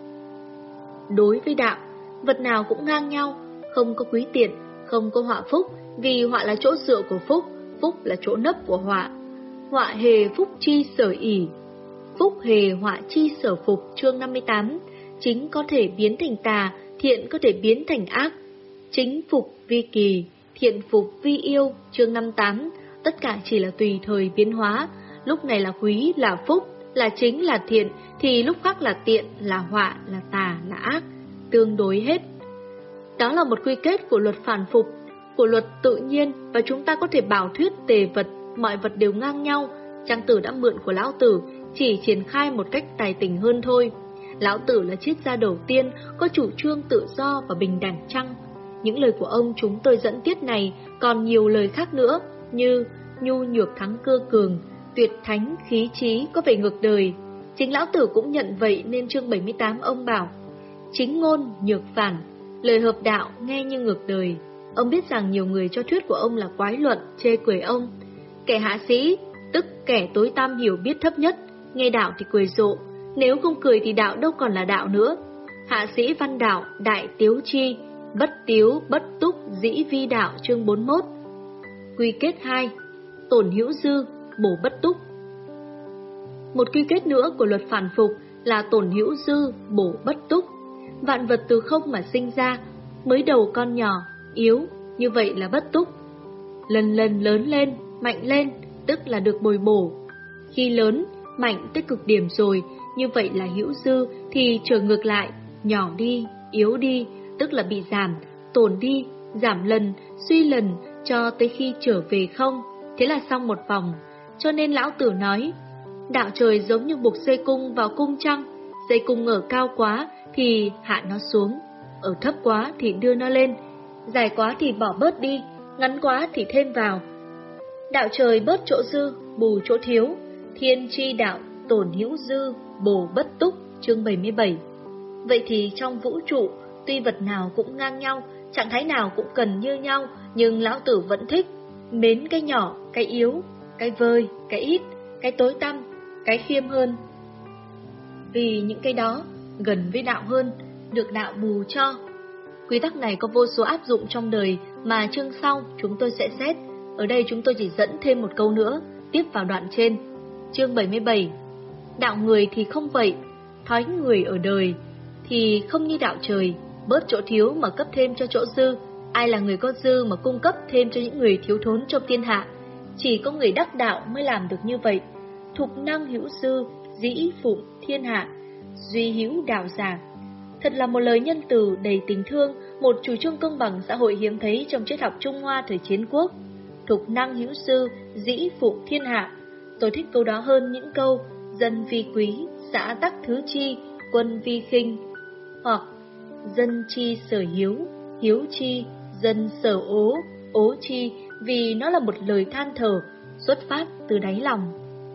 Đối với đạo, vật nào cũng ngang nhau, không có quý tiện, không có họa phúc, vì họa là chỗ dựa của phúc, phúc là chỗ nấp của họa. Họa hề phúc chi sở ỷ, phúc hề họa chi sở phục. Chương năm mươi tám. Chính có thể biến thành tà, thiện có thể biến thành ác. Chính phục vi kỳ, thiện phục vi yêu. Chương năm mươi tám. Tất cả chỉ là tùy thời biến hóa, lúc này là quý, là phúc, là chính, là thiện, thì lúc khác là tiện, là họa, là tà, là ác, tương đối hết. Đó là một quy kết của luật phản phục. của luật tự nhiên và chúng ta có thể bảo thuyết tề vật, mọi vật đều ngang nhau. Trang Tử đã mượn của Lão Tử, chỉ triển khai một cách tài tình hơn thôi. Lão Tử là triết gia đầu tiên có chủ trương tự do và bình đẳng chăng? Những lời của ông chúng tôi dẫn tiết này còn nhiều lời khác nữa, như nhu nhược thắng cơ cường, tuyệt thánh khí trí có vẻ ngược đời. Chính Lão Tử cũng nhận vậy nên chương bảy mươi tám ông bảo: chính ngôn nhược phản, lời hợp đạo nghe như ngược đời. Ông biết rằng nhiều người cho thuyết của ông là quái luận, chê cười ông. Kẻ hạ sĩ, tức kẻ tối tăm hiểu biết thấp nhất, nghe đạo thì cười rộ, nếu không cười thì đạo đâu còn là đạo nữa. Hạ sĩ văn đạo, đại tiếu chi, bất tiếu, bất túc, dĩ vi đạo chương bốn mươi mốt. Quy kết hai, tổn hữu dư, bổ bất túc. Một quy kết nữa của luật phản phục là tổn hữu dư, bổ bất túc. Vạn vật từ không mà sinh ra, mới đầu con nhỏ, yếu, như vậy là bất túc. Lần lần lớn lên, mạnh lên, tức là được bồi bổ. Khi lớn, mạnh tới cực điểm rồi, như vậy là hữu dư, thì trở ngược lại, nhỏ đi, yếu đi, tức là bị giảm, tổn đi, giảm lần, suy lần, cho tới khi trở về không, thế là xong một vòng. Cho nên Lão Tử nói, đạo trời giống như buộc dây cung vào cung trăng, dây cung ở cao quá thì hạ nó xuống, ở thấp quá thì đưa nó lên, dài quá thì bỏ bớt đi, ngắn quá thì thêm vào. Đạo trời bớt chỗ dư, bù chỗ thiếu, thiên chi đạo, tổn hữu dư, bổ bất túc, chương bảy mươi bảy. Vậy thì trong vũ trụ, tuy vật nào cũng ngang nhau, trạng thái nào cũng cần như nhau, nhưng Lão Tử vẫn thích mến cái nhỏ, cái yếu, cái vơi, cái ít, cái tối tăm, cái khiêm hơn. Vì những cái đó gần với đạo hơn, được đạo bù cho. Quy tắc này có vô số áp dụng trong đời mà chương sau chúng tôi sẽ xét. Ở đây chúng tôi chỉ dẫn thêm một câu nữa, tiếp vào đoạn trên. Chương bảy mươi bảy. Đạo người thì không vậy, thói người ở đời thì không như đạo trời, bớt chỗ thiếu mà cấp thêm cho chỗ dư. Ai là người có dư mà cung cấp thêm cho những người thiếu thốn trong thiên hạ? Chỉ có người đắc đạo mới làm được như vậy. Thục năng hữu dư, dĩ phụng thiên hạ, duy hữu đạo giả. Thật là một lời nhân từ đầy tình thương, một chủ trương công bằng xã hội hiếm thấy trong triết học Trung Hoa thời chiến quốc. Thục năng hữu dư, dĩ phụng thiên hạ. Tôi thích câu đó hơn những câu dân vi quý, xã tắc thứ chi, quân vi khinh, hoặc dân chi sở hiếu, hiếu chi, dân sở ố, ố chi, vì nó là một lời than thở, xuất phát từ đáy lòng.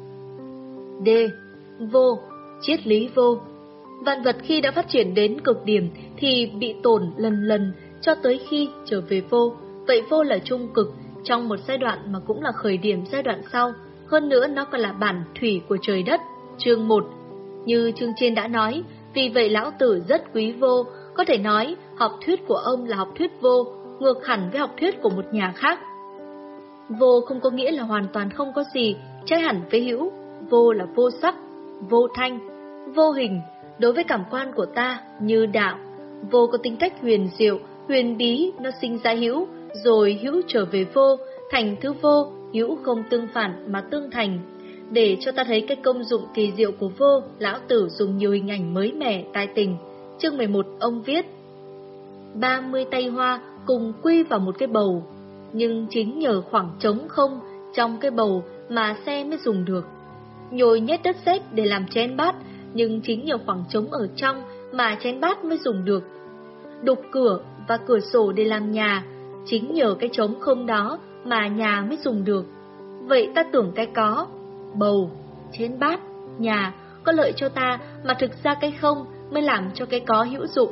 D. Vô, triết lý vô. Vạn vật khi đã phát triển đến cực điểm thì bị tổn lần lần cho tới khi trở về vô. Vậy vô là trung cực trong một giai đoạn mà cũng là khởi điểm giai đoạn sau. Hơn nữa nó còn là bản thủy của trời đất. Chương một. Như chương trên đã nói, vì vậy Lão Tử rất quý vô. Có thể nói học thuyết của ông là học thuyết vô, ngược hẳn với học thuyết của một nhà khác. Vô không có nghĩa là hoàn toàn không có gì, trái hẳn với hữu. Vô là vô sắc, vô thanh, vô hình. Đối với cảm quan của ta như đạo, vô có tính cách huyền diệu, huyền bí, nó sinh ra hữu, rồi hữu trở về vô, thành thứ vô, hữu không tương phản mà tương thành. Để cho ta thấy cái công dụng kỳ diệu của vô, Lão Tử dùng nhiều hình ảnh mới mẻ, tài tình. Chương mười một ông viết: ba mươi tay hoa cùng quy vào một cái bầu, nhưng chính nhờ khoảng trống không trong cái bầu mà xe mới dùng được. Nhồi nhét đất sét để làm chén bát, nhưng chính nhờ khoảng trống ở trong mà chén bát mới dùng được. Đục cửa và cửa sổ để làm nhà, chính nhờ cái trống không đó mà nhà mới dùng được. Vậy ta tưởng cái có, bầu, chén bát, nhà có lợi cho ta, mà thực ra cái không mới làm cho cái có hữu dụng.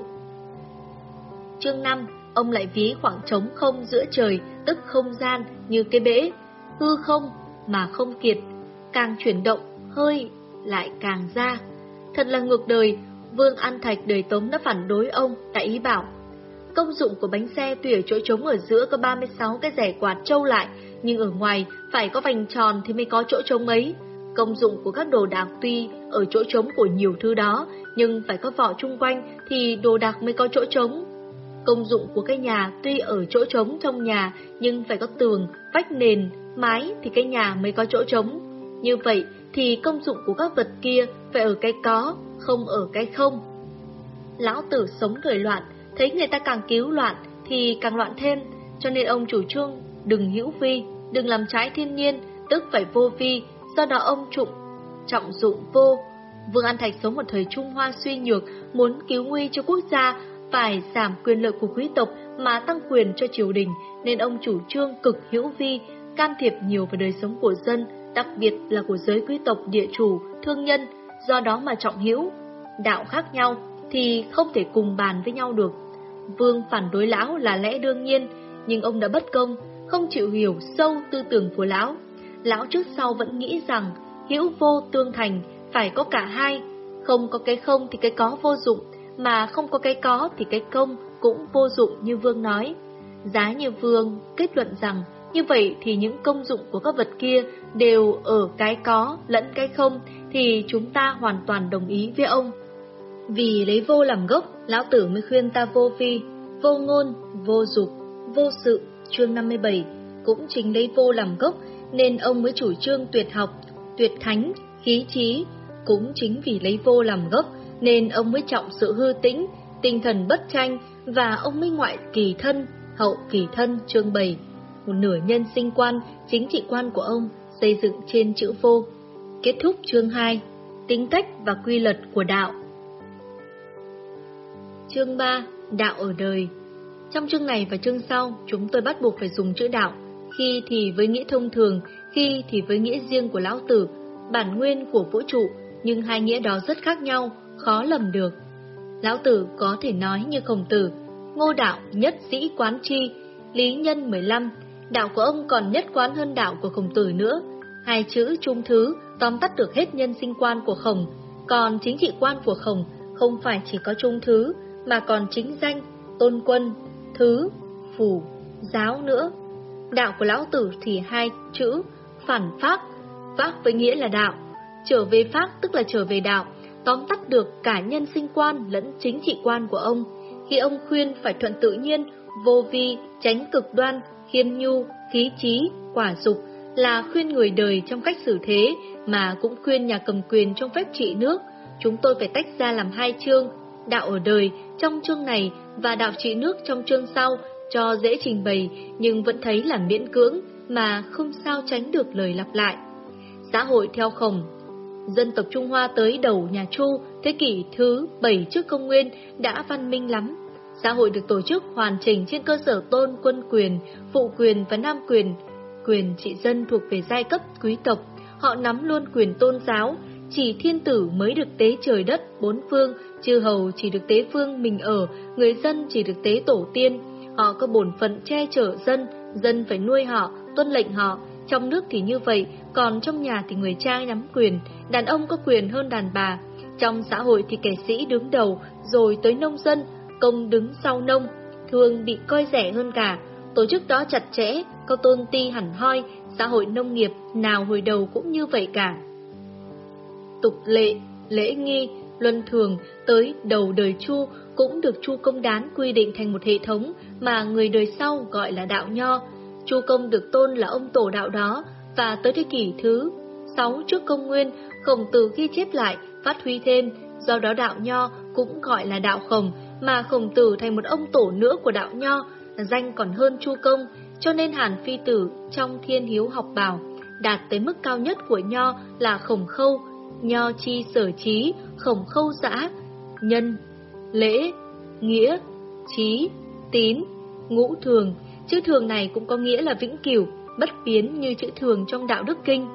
Chương năm, ông lại ví khoảng trống không giữa trời, tức không gian, như cái bể, hư không mà không kiệt, càng chuyển động, hơi lại càng ra. Thật là ngược đời. Vương An Thạch đời Tống đã phản đối ông, tại ý bảo: công dụng của bánh xe tuy ở chỗ trống ở giữa có ba mươi sáu cái rẻ quạt trâu lại, nhưng ở ngoài phải có vành tròn thì mới có chỗ trống ấy. Công dụng của các đồ đạc tuy ở chỗ trống của nhiều thứ đó, nhưng phải có vỏ chung quanh thì đồ đạc mới có chỗ trống. Công dụng của cái nhà tuy ở chỗ trống trong nhà, nhưng phải có tường, vách nền, mái thì cái nhà mới có chỗ trống. Như vậy thì công dụng của các vật kia phải ở cái có, không ở cái không. Lão Tử sống thời loạn, thấy người ta càng cứu loạn thì càng loạn thêm, cho nên ông chủ trương đừng hữu vi, đừng làm trái thiên nhiên, tức phải vô vi, do đó ông trụng trọng dụng vô. Vương An Thạch sống một thời Trung Hoa suy nhược, muốn cứu nguy cho quốc gia, phải giảm quyền lợi của quý tộc mà tăng quyền cho triều đình, nên ông chủ trương cực hữu vi, can thiệp nhiều vào đời sống của dân, đặc biệt là của giới quý tộc, địa chủ, thương nhân, do đó mà trọng hữu. Đạo khác nhau thì không thể cùng bàn với nhau được. Vương phản đối lão là lẽ đương nhiên, nhưng ông đã bất công, không chịu hiểu sâu tư tưởng của lão. Lão trước sau vẫn nghĩ rằng hữu vô tương thành, phải có cả hai, không có cái không thì cái có vô dụng, mà không có cái có thì cái công cũng vô dụng như Vương nói. Giá như Vương kết luận rằng như vậy thì những công dụng của các vật kia đều ở cái có lẫn cái không, thì chúng ta hoàn toàn đồng ý với ông. Vì lấy vô làm gốc, lão tử mới khuyên ta vô vi, vô ngôn, vô dục, vô sự, chương năm mươi bảy. Cũng chính lấy vô làm gốc nên ông mới chủ trương tuyệt học, tuyệt thánh, khí trí. Cũng chính vì lấy vô làm gốc nên ông mới trọng sự hư tĩnh, tinh thần bất tranh, và ông mới ngoại kỳ thân, hậu kỳ thân, chương bảy. Một nửa nhân sinh quan, chính trị quan của ông xây dựng trên chữ vô. Kết thúc chương hai, tính cách và quy luật của đạo. Chương ba, đạo ở đời. Trong chương này và chương sau, chúng tôi bắt buộc phải dùng chữ đạo, khi thì với nghĩa thông thường, khi thì với nghĩa riêng của lão tử, bản nguyên của vũ trụ, nhưng hai nghĩa đó rất khác nhau, khó lầm được. Lão tử có thể nói như Khổng Tử, ngô đạo nhất dĩ quán chi, Lý Nhân mười lăm, đạo của ông còn nhất quán hơn đạo của Khổng Tử nữa. Hai chữ trung thứ tóm tắt được hết nhân sinh quan của Khổng, còn chính trị quan của Khổng không phải chỉ có trung thứ, mà còn chính danh, tôn quân, thứ, phủ, giáo nữa. Đạo của lão tử thì hai chữ, phản pháp, pháp với nghĩa là đạo, trở về pháp tức là trở về đạo, tóm tắt được cả nhân sinh quan lẫn chính trị quan của ông. Khi ông khuyên phải thuận tự nhiên, vô vi, tránh cực đoan, khiêm nhu, khí trí, quả dục, là khuyên người đời trong cách xử thế, mà cũng khuyên nhà cầm quyền trong phép trị nước. Chúng tôi phải tách ra làm hai chương, đạo ở đời trong chương này và đạo trị nước trong chương sau, cho dễ trình bày, nhưng vẫn thấy là miễn cưỡng, mà không sao tránh được lời lặp lại. Xã hội theo Khổng. Dân tộc Trung Hoa tới đầu nhà Chu, thế kỷ thứ bảy trước công nguyên, đã văn minh lắm. Xã hội được tổ chức hoàn chỉnh trên cơ sở tôn quân quyền, phụ quyền và nam quyền. Quyền trị dân thuộc về giai cấp quý tộc, họ nắm luôn quyền tôn giáo, chỉ thiên tử mới được tế trời đất bốn phương, chư hầu chỉ được tế phương mình ở, người dân chỉ được tế tổ tiên. Họ có bổn phận che chở dân, dân phải nuôi họ, tuân lệnh họ. Trong nước thì như vậy, còn trong nhà thì người cha nắm quyền, đàn ông có quyền hơn đàn bà. Trong xã hội thì kẻ sĩ đứng đầu, rồi tới nông dân, công đứng sau nông, thường bị coi rẻ hơn cả. Tổ chức đó chặt chẽ, có tôn ti hẳn hoi, xã hội nông nghiệp nào hồi đầu cũng như vậy cả. Tục lệ, lễ nghi, luân thường tới đầu đời Chu cũng được Chu Công Đán quy định thành một hệ thống mà người đời sau gọi là đạo Nho. Chu Công được tôn là ông tổ đạo đó, và tới thế kỷ thứ sáu trước công nguyên, Khổng Tử ghi chép lại, phát huy thêm, do đó đạo Nho cũng gọi là đạo Khổng, mà Khổng Tử thành một ông tổ nữa của đạo Nho, danh còn hơn Chu Công, cho nên Hàn Phi Tử trong Thiên Hiếu học bảo, đạt tới mức cao nhất của Nho là Khổng Khâu, Nho chi sở trí, Khổng Khâu dã, nhân, lễ, nghĩa, trí, tín, ngũ thường. Chữ thường này cũng có nghĩa là vĩnh cửu, bất biến như chữ thường trong Đạo Đức Kinh.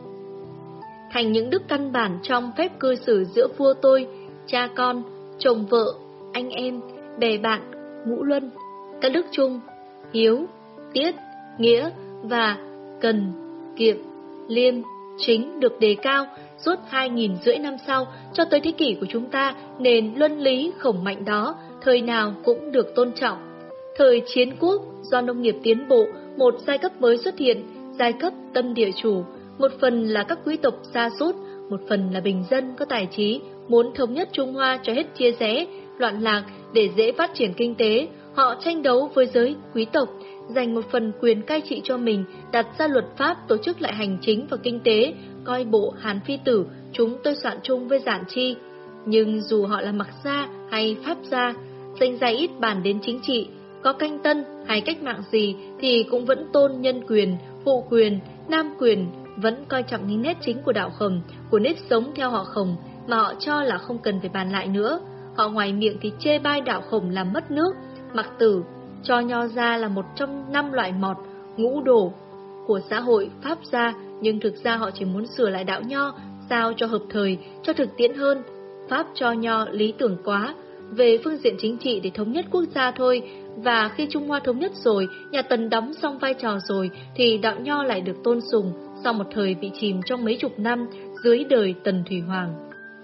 Thành những đức căn bản trong phép cư xử giữa vua tôi, cha con, chồng vợ, anh em, bè bạn, ngũ luân, các đức chung, hiếu, tiết, nghĩa và cần, kiệm, liêm, chính được đề cao suốt hai nghìn rưỡi năm sau cho tới thế kỷ của chúng ta, nền luân lý khổng mạnh đó thời nào cũng được tôn trọng. Thời chiến quốc, do nông nghiệp tiến bộ, một giai cấp mới xuất hiện, giai cấp tân địa chủ. Một phần là các quý tộc sa sút, một phần là bình dân có tài trí, muốn thống nhất Trung Hoa cho hết chia rẽ, loạn lạc để dễ phát triển kinh tế. Họ tranh đấu với giới quý tộc, dành một phần quyền cai trị cho mình, đặt ra luật pháp, tổ chức lại hành chính và kinh tế, coi bộ Hàn Phi Tử, chúng tôi soạn chung với Giản Chi. Nhưng dù họ là Mặc gia hay Pháp gia, danh gia ít bàn đến chính trị, có canh tân hay cách mạng gì thì cũng vẫn tôn nhân quyền, phụ quyền, nam quyền, vẫn coi trọng những nét chính của đạo Khổng, của nếp sống theo họ Khổng mà họ cho là không cần phải bàn lại nữa. Họ ngoài miệng thì chê bai đạo Khổng làm mất nước, mặc tử, cho nho ra là một trong năm loại mọt, ngũ đồ của xã hội Pháp gia, nhưng thực ra họ chỉ muốn sửa lại đạo nho sao cho hợp thời, cho thực tiễn hơn. Pháp cho nho lý tưởng quá về phương diện chính trị để thống nhất quốc gia thôi, và khi Trung Hoa thống nhất rồi, nhà Tần đóng xong vai trò rồi, thì đạo nho lại được tôn sùng, sau một thời bị chìm trong mấy chục năm dưới đời Tần Thủy Hoàng.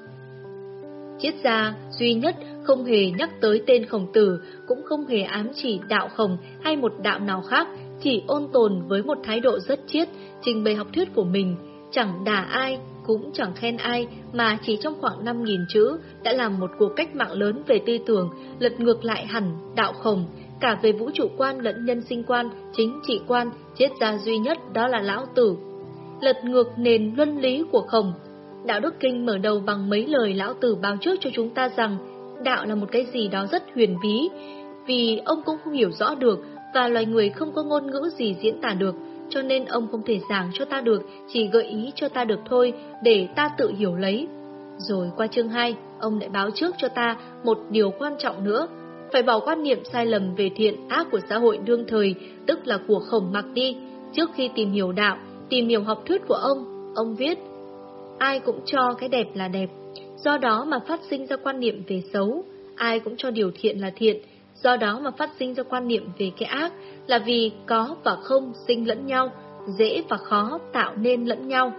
Triết gia duy nhất không hề nhắc tới tên Khổng Tử, cũng không hề ám chỉ đạo Khổng hay một đạo nào khác, chỉ ôn tồn với một thái độ rất triết, trình bày học thuyết của mình, chẳng đả ai, cũng chẳng khen ai, mà chỉ trong khoảng năm nghìn chữ đã làm một cuộc cách mạng lớn về tư tưởng, lật ngược lại hẳn đạo Khổng, cả về vũ trụ quan lẫn nhân sinh quan, chính trị quan. Triết gia duy nhất đó là Lão Tử, lật ngược nền luân lý của Khổng. Đạo Đức Kinh mở đầu bằng mấy lời Lão Tử báo trước cho chúng ta rằng đạo là một cái gì đó rất huyền bí, vì ông cũng không hiểu rõ được, và loài người không có ngôn ngữ gì diễn tả được, cho nên ông không thể giảng cho ta được, chỉ gợi ý cho ta được thôi, để ta tự hiểu lấy. Rồi qua chương hai, ông lại báo trước cho ta một điều quan trọng nữa, phải bỏ quan niệm sai lầm về thiện ác của xã hội đương thời, tức là của Khổng mặc đi. Trước khi tìm hiểu đạo, tìm hiểu học thuyết của ông, ông viết: ai cũng cho cái đẹp là đẹp, do đó mà phát sinh ra quan niệm về xấu. Ai cũng cho điều thiện là thiện, do đó mà phát sinh ra quan niệm về cái ác, là vì có và không sinh lẫn nhau, dễ và khó tạo nên lẫn nhau,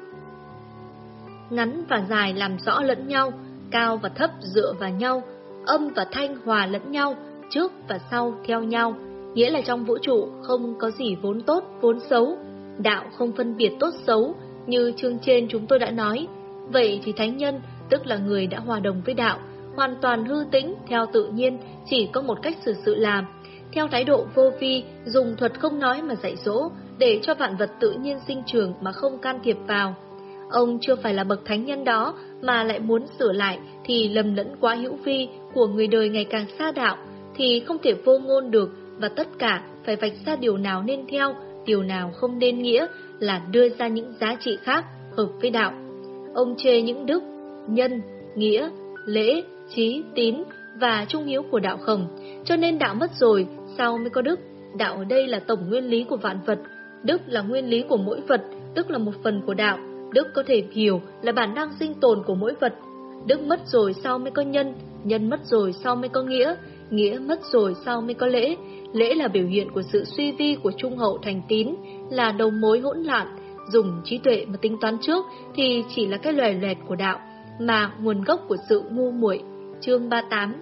ngắn và dài làm rõ lẫn nhau, cao và thấp dựa vào nhau, âm và thanh hòa lẫn nhau, trước và sau theo nhau. Nghĩa là trong vũ trụ không có gì vốn tốt, vốn xấu. Đạo không phân biệt tốt xấu, như chương trên chúng tôi đã nói. Vậy thì thánh nhân, tức là người đã hòa đồng với đạo, hoàn toàn hư tĩnh, theo tự nhiên, chỉ có một cách xử sự làm, theo thái độ vô vi, dùng thuật không nói mà dạy dỗ, để cho vạn vật tự nhiên sinh trưởng mà không can thiệp vào. Ông chưa phải là bậc thánh nhân đó, mà lại muốn sửa lại, thì lầm lẫn quá hữu vi của người đời ngày càng xa đạo, thì không thể vô ngôn được, và tất cả phải vạch ra điều nào nên theo, điều nào không nên nghĩa, là đưa ra những giá trị khác, hợp với đạo. Ông chê những đức, nhân, nghĩa, lễ, trí, tín và trung hiếu của đạo Khổng, cho nên đạo mất rồi, sau mới có đức. Đạo ở đây là tổng nguyên lý của vạn vật, đức là nguyên lý của mỗi vật, tức là một phần của đạo. Đức có thể hiểu là bản năng sinh tồn của mỗi vật. Đức mất rồi sau mới có nhân, nhân mất rồi sau mới có nghĩa, nghĩa mất rồi sau mới có lễ. Lễ là biểu hiện của sự suy vi của trung hậu thành tín, là đầu mối hỗn loạn. Dùng trí tuệ mà tính toán trước thì chỉ là cái loè loẹt của đạo, mà nguồn gốc của sự ngu muội. Chương ba mươi tám.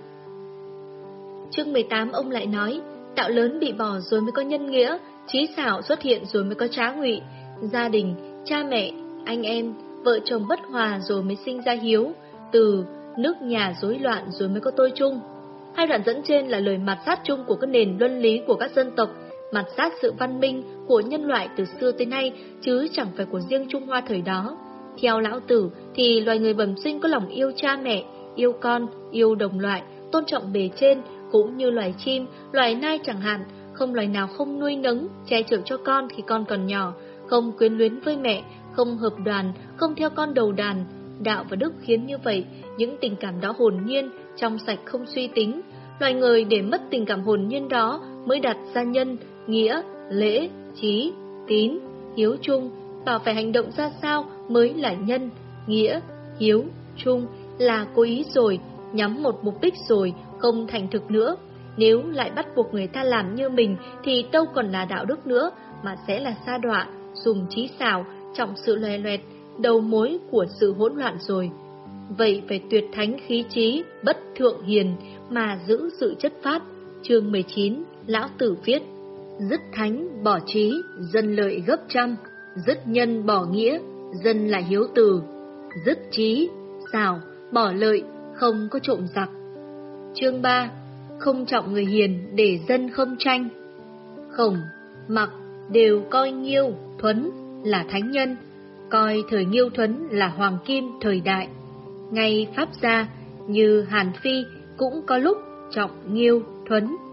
Chương mười tám ông lại nói, đạo lớn bị bỏ rồi mới có nhân nghĩa, trí xảo xuất hiện rồi mới có trá ngụy, gia đình, cha mẹ, anh em, vợ chồng bất hòa rồi mới sinh ra hiếu, từ nước nhà rối loạn rồi mới có tôi chung. Hai đoạn dẫn trên là lời mạt sát chung của các nền luân lý của các dân tộc, mạt sát sự văn minh của nhân loại từ xưa tới nay, chứ chẳng phải của riêng Trung Hoa thời đó. Theo Lão Tử thì loài người bẩm sinh có lòng yêu cha mẹ, yêu con, yêu đồng loại, tôn trọng bề trên, cũng như loài chim, loài nai chẳng hạn, không loài nào không nuôi nấng, che chở cho con khi con còn nhỏ, không quyến luyến với mẹ, không hợp đoàn, không theo con đầu đàn. Đạo và đức khiến như vậy, những tình cảm đó hồn nhiên, trong sạch không suy tính. Loài người để mất tình cảm hồn nhiên đó mới đặt ra nhân, nghĩa, lễ, trí, tín, hiếu chung, bảo phải hành động ra sao mới là nhân, nghĩa, hiếu, chung, là cố ý rồi, nhắm một mục đích rồi, không thành thực nữa. Nếu lại bắt buộc người ta làm như mình thì đâu còn là đạo đức nữa, mà sẽ là sa đọa, dùng trí xảo, trọng sự loè loẹt, đầu mối của sự hỗn loạn rồi. Vậy phải tuyệt thánh khí trí, bất thượng hiền, mà giữ sự chất phát. Chương mười chín, Lão Tử viết: dứt thánh bỏ trí, dân lợi gấp trăm, dứt nhân bỏ nghĩa, dân là hiếu từ, dứt trí, xảo, bỏ lợi, không có trộm giặc. Chương ba, không trọng người hiền để dân không tranh. Khổng, Mặc đều coi Nghiêu, Thuấn là thánh nhân, coi thời Nghiêu Thuấn là hoàng kim thời đại. Ngay Pháp gia như Hàn Phi cũng có lúc trọng Nghiêu, Thuấn.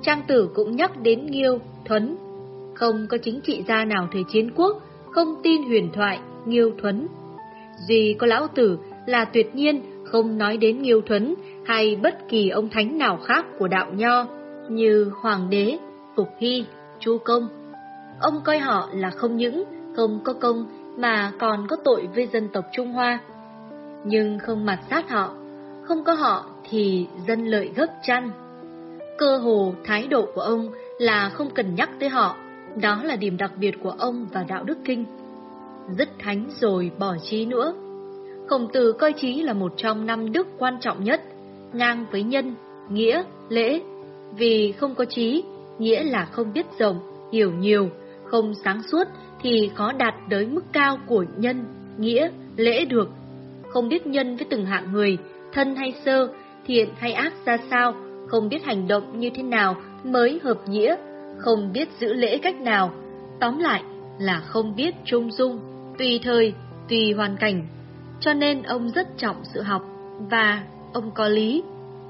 Trang Tử cũng nhắc đến Nghiêu, Thuấn. Không có chính trị gia nào thời chiến quốc không tin huyền thoại Nghiêu Thuấn. Duy có Lão Tử là tuyệt nhiên không nói đến Nghiêu Thuấn hay bất kỳ ông thánh nào khác của đạo Nho như Hoàng đế, Phục Hy, Chu Công. Ông coi họ là không những không có công mà còn có tội với dân tộc Trung Hoa. Nhưng không mạt sát họ, không có họ thì dân lợi gấp chăn. Cơ hồ thái độ của ông là không cần nhắc tới họ, đó là điểm đặc biệt của ông và đạo đức kinh. Dứt thánh rồi bỏ trí nữa. Khổng Tử coi trí là một trong năm đức quan trọng nhất, ngang với nhân, nghĩa, lễ. Vì không có trí, nghĩa là không biết rộng, hiểu nhiều, không sáng suốt thì khó đạt tới mức cao của nhân, nghĩa, lễ được. Không biết nhân với từng hạng người, thân hay sơ, thiện hay ác ra sao, không biết hành động như thế nào mới hợp nghĩa, không biết giữ lễ cách nào. Tóm lại là không biết trung dung, tùy thời, tùy hoàn cảnh. Cho nên ông rất trọng sự học, và ông có lý.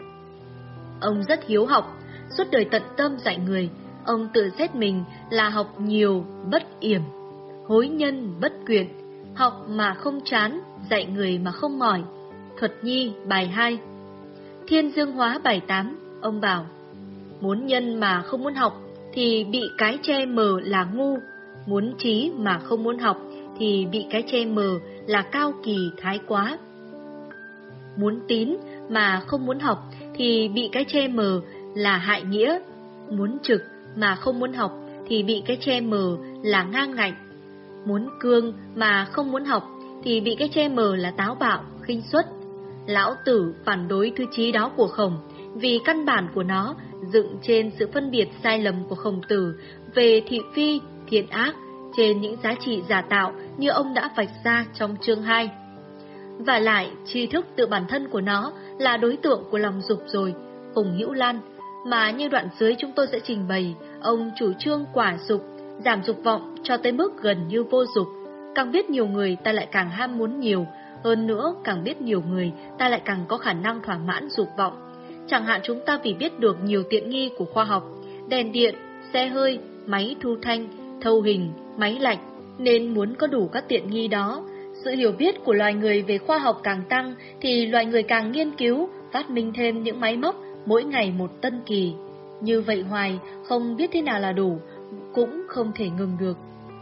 Ông rất hiếu học, suốt đời tận tâm dạy người. Ông tự xét mình là học nhiều bất yểm, hối nhân bất quyện, học mà không chán, dạy người mà không mỏi. Thuật Nhi bài hai. Thiên Dương Hóa bài tám, ông bảo: muốn nhân mà không muốn học thì bị cái che mờ là ngu, muốn trí mà không muốn học thì bị cái che mờ là cao kỳ thái quá. Muốn tín mà không muốn học thì bị cái che mờ là hại nghĩa, muốn trực mà không muốn học thì bị cái che mờ là ngang ngạnh, muốn cương mà không muốn học thì bị cái che mờ là táo bạo, khinh suất. Lão Tử phản đối thứ chí đó của Khổng, vì căn bản của nó dựng trên sự phân biệt sai lầm của Khổng Tử về thị phi, thiện ác, trên những giá trị giả tạo như ông đã vạch ra trong chương hai. Và lại, tri thức tự bản thân của nó là đối tượng của lòng dục rồi, Phùng Hữu Lan, mà như đoạn dưới chúng tôi sẽ trình bày, ông chủ trương quả dục, giảm dục vọng cho tới mức gần như vô dục. Càng biết nhiều người ta lại càng ham muốn nhiều, hơn nữa càng biết nhiều người ta lại càng có khả năng thỏa mãn dục vọng. Chẳng hạn chúng ta vì biết được nhiều tiện nghi của khoa học, đèn điện, xe hơi, máy thu thanh, thâu hình, máy lạnh, nên muốn có đủ các tiện nghi đó. Sự hiểu biết của loài người về khoa học càng tăng thì loài người càng nghiên cứu, phát minh thêm những máy móc, mỗi ngày một tân kỳ. Như vậy hoài, không biết thế nào là đủ, cũng không thể ngừng được.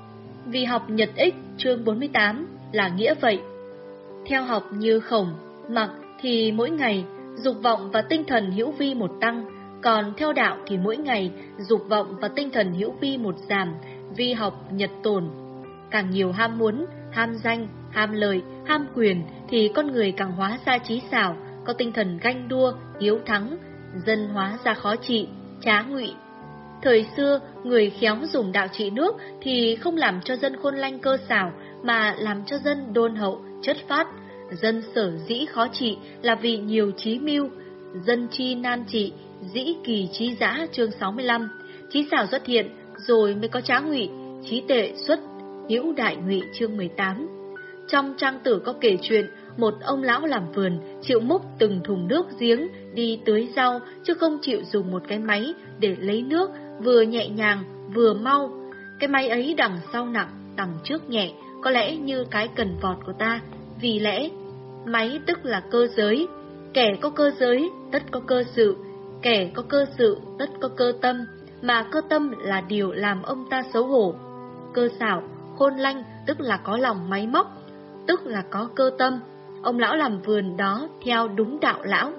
Vì học nhật ích chương bốn mươi tám là nghĩa vậy. Theo học như Khổng, Mặc thì mỗi ngày dục vọng và tinh thần hữu vi một tăng, còn theo đạo thì mỗi ngày dục vọng và tinh thần hữu vi một giảm, vi học nhật tồn. Càng nhiều ham muốn, ham danh, ham lợi, ham quyền thì con người càng hóa ra trí xảo, có tinh thần ganh đua, hiếu thắng, dân hóa ra khó trị, trá ngụy. Thời xưa, người khéo dùng đạo trị nước thì không làm cho dân khôn lanh cơ xảo, mà làm cho dân đôn hậu, chất phát. Dân sở dĩ khó trị là vì nhiều trí mưu, dân chi nan trị, dĩ kỳ trí dã chương sáu mươi lăm. Trí xảo xuất hiện rồi mới có trá ngụy, trí tệ xuất, hữu đại ngụy chương mười tám. Trong Trang Tử có kể chuyện một ông lão làm vườn chịu múc từng thùng nước giếng đi tưới rau, chứ không chịu dùng một cái máy để lấy nước vừa nhẹ nhàng vừa mau. Cái máy ấy đằng sau nặng, đằng trước nhẹ, có lẽ như cái cần vọt của ta. Vì lẽ máy tức là cơ giới, kẻ có cơ giới tất có cơ sự, kẻ có cơ sự tất có cơ tâm, mà cơ tâm là điều làm ông ta xấu hổ. Cơ xảo, khôn lanh tức là có lòng máy móc, tức là có cơ tâm. Ông lão làm vườn đó theo đúng đạo lão.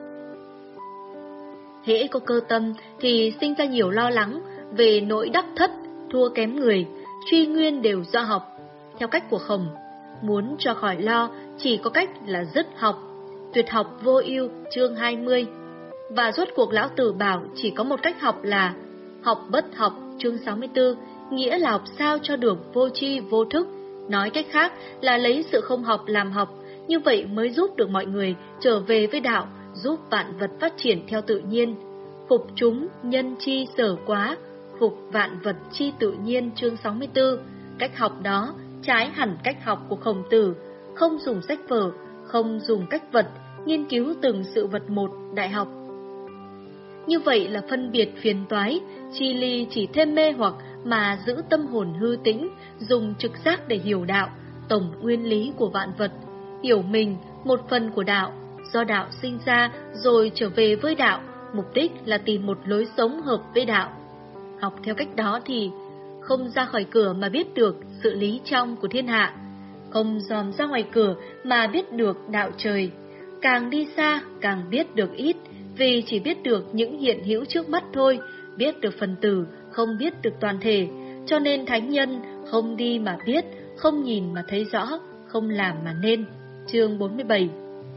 Hễ có cơ tâm thì sinh ra nhiều lo lắng về nỗi đắc thất, thua kém người, truy nguyên đều do học. Theo cách của Khổng, muốn cho khỏi lo chỉ có cách là dứt học, tuyệt học vô ưu chương hai mươi. Và rốt cuộc lão Tử bảo chỉ có một cách học là học bất học chương sáu mươi tư, nghĩa là học sao cho được vô tri vô thức. Nói cách khác là lấy sự không học làm học, như vậy mới giúp được mọi người trở về với đạo, giúp vạn vật phát triển theo tự nhiên. Phục chúng nhân chi sở quá, phục vạn vật chi tự nhiên chương sáu mươi tư. Cách học đó trái hẳn cách học của Khổng Tử, không dùng sách vở, không dùng cách vật, nghiên cứu từng sự vật một đại học. như vậy là phân biệt phiền toái, chi ly chỉ thêm mê hoặc mà giữ tâm hồn hư tĩnh, dùng trực giác để hiểu đạo, tổng nguyên lý của vạn vật, hiểu mình, một phần của đạo, do đạo sinh ra rồi trở về với đạo, mục đích là tìm một lối sống hợp với đạo. Học theo cách đó thì không ra khỏi cửa mà biết được sự lý trong của thiên hạ, không dòm ra ngoài cửa mà biết được đạo trời. Càng đi xa càng biết được ít, vì chỉ biết được những hiện hữu trước mắt thôi, biết được phần tử, không biết được toàn thể. Cho nên thánh nhân không đi mà biết, không nhìn mà thấy rõ, không làm mà nên. Chương bốn mươi bảy.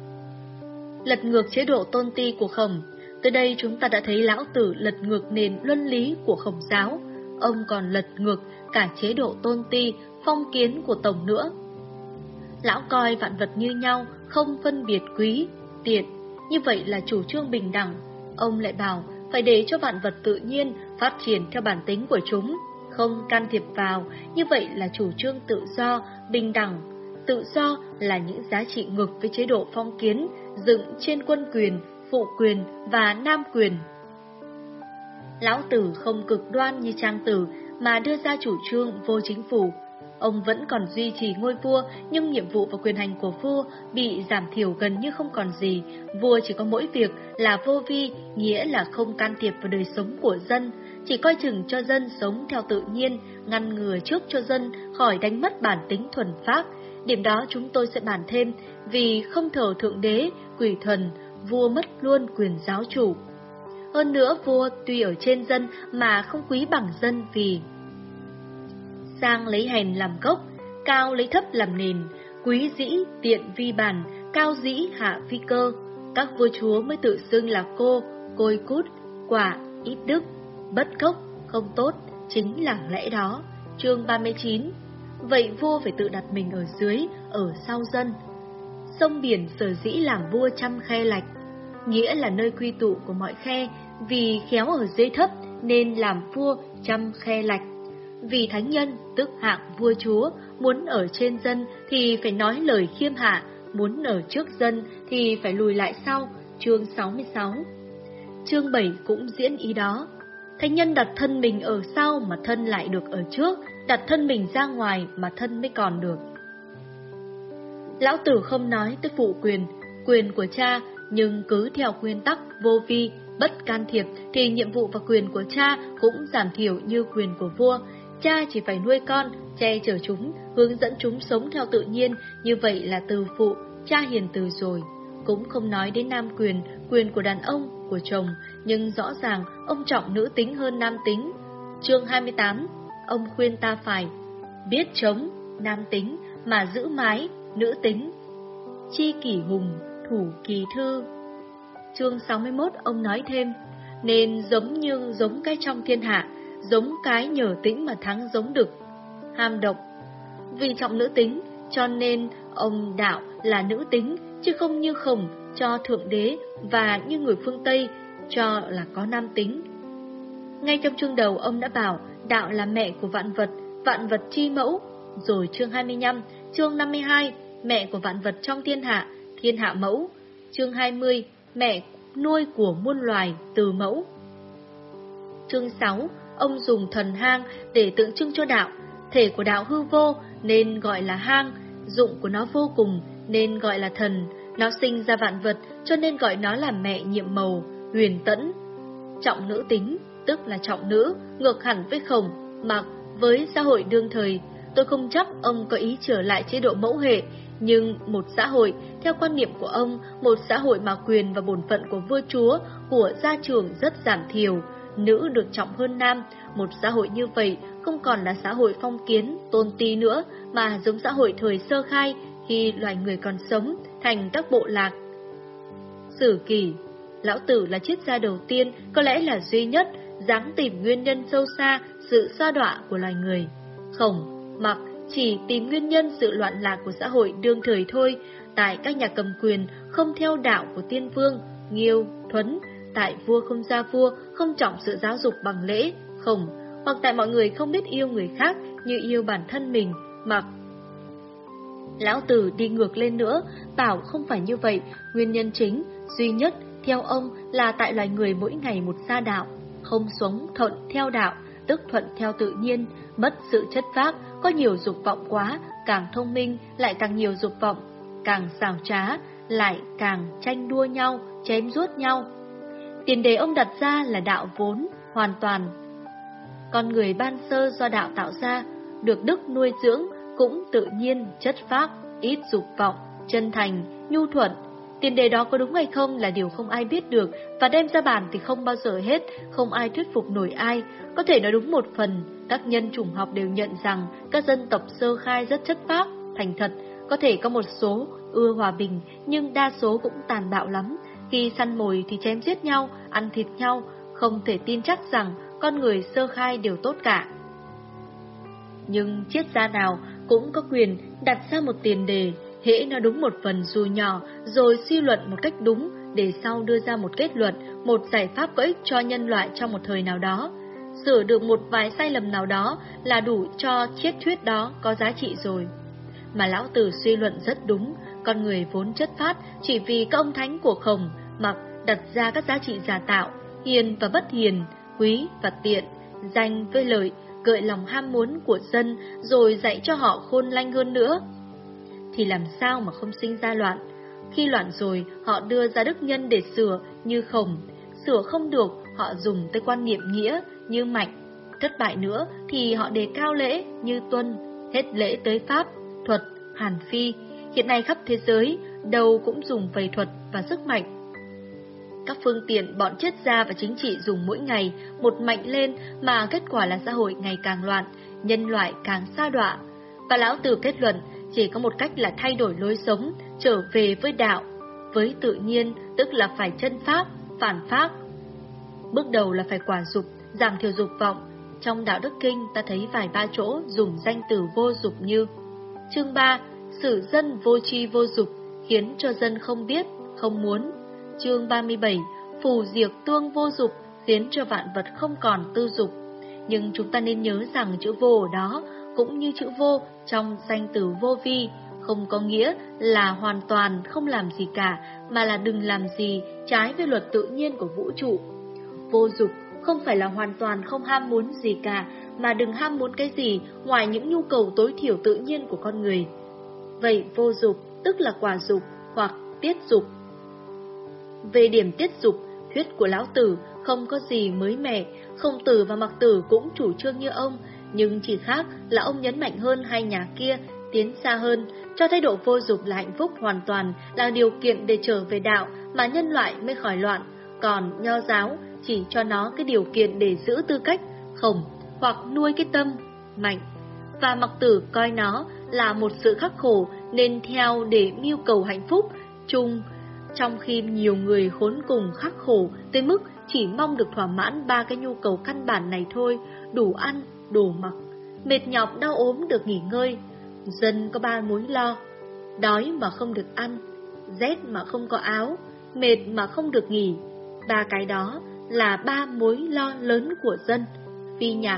Lật ngược chế độ tôn ti của Khổng. Tới đây chúng ta đã thấy Lão Tử lật ngược nền luân lý của Khổng giáo. Ông còn lật ngược cả chế độ tôn ti, phong kiến của Tổng nữa. Lão coi vạn vật như nhau, không phân biệt quý, tiện, như vậy là chủ trương bình đẳng. Ông lại bảo phải để cho vạn vật tự nhiên phát triển theo bản tính của chúng, không can thiệp vào, như vậy là chủ trương tự do, bình đẳng. Tự do là những giá trị ngược với chế độ phong kiến, dựng trên quân quyền, phụ quyền và nam quyền. Lão Tử không cực đoan như Trang Tử mà đưa ra chủ trương vô chính phủ. Ông vẫn còn duy trì ngôi vua, nhưng nhiệm vụ và quyền hành của vua bị giảm thiểu gần như không còn gì. Vua chỉ có mỗi việc là vô vi, nghĩa là không can thiệp vào đời sống của dân, chỉ coi chừng cho dân sống theo tự nhiên, ngăn ngừa trước cho dân khỏi đánh mất bản tính thuần phác. Điểm đó chúng tôi sẽ bàn thêm, vì không thờ thượng đế, quỷ thần, vua mất luôn quyền giáo chủ. Hơn nữa, vua tuy ở trên dân mà không quý bằng dân, vì sang lấy hèn làm gốc, cao lấy thấp làm nền, quý dĩ tiện vi bản, cao dĩ hạ vi cơ. Các vua chúa mới tự xưng là cô, côi cút, quả, ít đức, bất cốc, không tốt, chính là lẽ đó. Chương ba mươi chín. Vậy vua phải tự đặt mình ở dưới, ở sau dân. Sông biển sở dĩ làm vua trăm khe lạch, nghĩa là nơi quy tụ của mọi khe, vì khéo ở dưới thấp nên làm vua trăm khe lạch. Vì thánh nhân, tức hạng vua chúa, muốn ở trên dân thì phải nói lời khiêm hạ, muốn ở trước dân thì phải lùi lại sau. Chương sáu mươi sáu. Chương bảy cũng diễn ý đó. Thánh nhân đặt thân mình ở sau mà thân lại được ở trước, đặt thân mình ra ngoài mà thân mới còn được. Lão Tử không nói tới phụ quyền, quyền của cha, nhưng cứ theo nguyên tắc vô vi, bất can thiệp thì nhiệm vụ và quyền của cha cũng giảm thiểu như quyền của vua. Cha chỉ phải nuôi con, che chở chúng, hướng dẫn chúng sống theo tự nhiên, như vậy là từ phụ, cha hiền từ rồi. Cũng không nói đến nam quyền, quyền của đàn ông, của chồng, nhưng rõ ràng ông trọng nữ tính hơn nam tính. Chương hai mươi tám, ông khuyên ta phải biết chống, nam tính, mà giữ mái, nữ tính. Chi kỷ hùng, thủ kỳ thư. Chương sáu mươi mốt, ông nói thêm, nên giống như giống cái trong thiên hạ, giống cái nhờ tĩnh mà thắng giống đực, ham độc. Vì trọng nữ tính, cho nên ông đạo là nữ tính, chứ không như Khổng cho thượng đế và như người phương Tây cho là có nam tính. Ngay trong chương đầu ông đã bảo đạo là mẹ của vạn vật, vạn vật chi mẫu. Rồi chương hai mươi lăm, chương năm mươi hai, mẹ của vạn vật trong thiên hạ, thiên hạ mẫu. Chương hai mươi, mẹ nuôi của muôn loài, từ mẫu. Chương sáu, ông dùng thần hang để tượng trưng cho đạo. Thể của đạo hư vô nên gọi là hang, dụng của nó vô cùng nên gọi là thần. Nó sinh ra vạn vật cho nên gọi nó là mẹ nhiệm màu, huyền tẫn. Trọng nữ tính, tức là trọng nữ, ngược hẳn với Khổng, mặc với xã hội đương thời. Tôi không chắc ông có ý trở lại chế độ mẫu hệ, nhưng một xã hội, theo quan niệm của ông, một xã hội mà quyền và bổn phận của vua chúa, của gia trưởng rất giảm thiểu, nữ được trọng hơn nam. Một xã hội như vậy không còn là xã hội phong kiến, tôn ti nữa, mà giống xã hội thời sơ khai, khi loài người còn sống, thành các bộ lạc. Sử kỷ, Lão Tử là triết gia đầu tiên, có lẽ là duy nhất, dáng tìm nguyên nhân sâu xa sự sa đọa của loài người. Khổng, Mặc chỉ tìm nguyên nhân sự loạn lạc của xã hội đương thời thôi, tại các nhà cầm quyền không theo đạo của tiên vương, Nghiêu, Thuấn, tại vua không ra vua, không trọng sự giáo dục bằng lễ, Khổng, hoặc tại mọi người không biết yêu người khác như yêu bản thân mình, Mặc. Lão Tử đi ngược lên nữa, bảo không phải như vậy, nguyên nhân chính, duy nhất Theo ông là tại loài người mỗi ngày một sa đạo, không sống thuận theo đạo, tức thuận theo tự nhiên, mất sự chất phác, có nhiều dục vọng quá, càng thông minh lại càng nhiều dục vọng, càng xảo trá lại càng tranh đua nhau, chém giút nhau. Tiền đề ông đặt ra là đạo vốn, hoàn toàn. Con người ban sơ do đạo tạo ra, được đức nuôi dưỡng, cũng tự nhiên, chất phác, ít dục vọng, chân thành, nhu thuận. Tiền đề đó có đúng hay không là điều không ai biết được, và đem ra bàn thì không bao giờ hết, không ai thuyết phục nổi ai. Có thể nói đúng một phần, các nhân chủng học đều nhận rằng các dân tộc sơ khai rất chất phác, thành thật. Có thể có một số ưa hòa bình, nhưng đa số cũng tàn bạo lắm. Khi săn mồi thì chém giết nhau, ăn thịt nhau, không thể tin chắc rằng con người sơ khai đều tốt cả. Nhưng triết gia nào cũng có quyền đặt ra một tiền đề, hễ nó đúng một phần dù nhỏ, rồi suy luận một cách đúng, để sau đưa ra một kết luận, một giải pháp có ích cho nhân loại trong một thời nào đó. Sửa được một vài sai lầm nào đó là đủ cho triết thuyết đó có giá trị rồi. Mà Lão Tử suy luận rất đúng, con người vốn chất phát chỉ vì các ông thánh của Khổng Mặc đặt ra các giá trị giả tạo, hiền và bất hiền, quý và tiện, danh với lợi, gợi lòng ham muốn của dân, rồi dạy cho họ khôn lanh hơn nữa. Thì làm sao mà không sinh ra loạn? Khi loạn rồi, họ đưa ra đức nhân để sửa như Khổng. Sửa không được, họ dùng tới quan niệm nghĩa như Mạnh. Thất bại nữa thì họ đề cao lễ như Tuân, hết lễ tới Pháp, Thuật, Hàn Phi. Hiện nay khắp thế giới, đâu cũng dùng phẩy thuật và sức mạnh. Các phương tiện bọn triết gia và chính trị dùng mỗi ngày một mạnh lên, mà kết quả là xã hội ngày càng loạn, nhân loại càng sa đọa. Và Lão Tử kết luận chỉ có một cách là thay đổi lối sống, trở về với đạo, với tự nhiên, tức là phải chân pháp, phản pháp. Bước đầu là phải quả dục, giảm thiểu dục vọng. Trong Đạo Đức Kinh ta thấy vài ba chỗ dùng danh từ vô dục như: chương ba, xử dân vô tri vô dục, khiến cho dân không biết, không muốn. Chương ba mươi bảy, phù diệt tương vô dục, khiến cho vạn vật không còn tư dục. Nhưng chúng ta nên nhớ rằng chữ vô ở đó cũng như chữ vô trong danh từ vô vi, không có nghĩa là hoàn toàn không làm gì cả, mà là đừng làm gì trái với luật tự nhiên của vũ trụ. Vô dục không phải là hoàn toàn không ham muốn gì cả, mà đừng ham muốn cái gì ngoài những nhu cầu tối thiểu tự nhiên của con người. Vậy vô dục tức là quả dục hoặc tiết dục. Về điểm tiết dục, thuyết của Lão Tử không có gì mới mẻ, Khổng Tử và Mặc Tử cũng chủ trương như ông, nhưng chỉ khác là ông nhấn mạnh hơn hai nhà kia, tiến xa hơn, cho thái độ vô dục là hạnh phúc hoàn toàn, là điều kiện để trở về đạo mà nhân loại mới khỏi loạn. Còn Nho giáo chỉ cho nó cái điều kiện để giữ tư cách khổng hoặc nuôi cái tâm mạnh, và Mặc Tử coi nó là một sự khắc khổ nên theo để mưu cầu hạnh phúc chung. Trong khi nhiều người khốn cùng khắc khổ tới mức chỉ mong được thỏa mãn ba cái nhu cầu căn bản này thôi: đủ ăn, đủ mặc, mệt nhọc đau ốm được nghỉ ngơi. Dân có ba mối lo: đói mà không được ăn, rét mà không có áo, mệt mà không được nghỉ. Ba cái đó là ba mối lo lớn của dân. Phi Nhạc.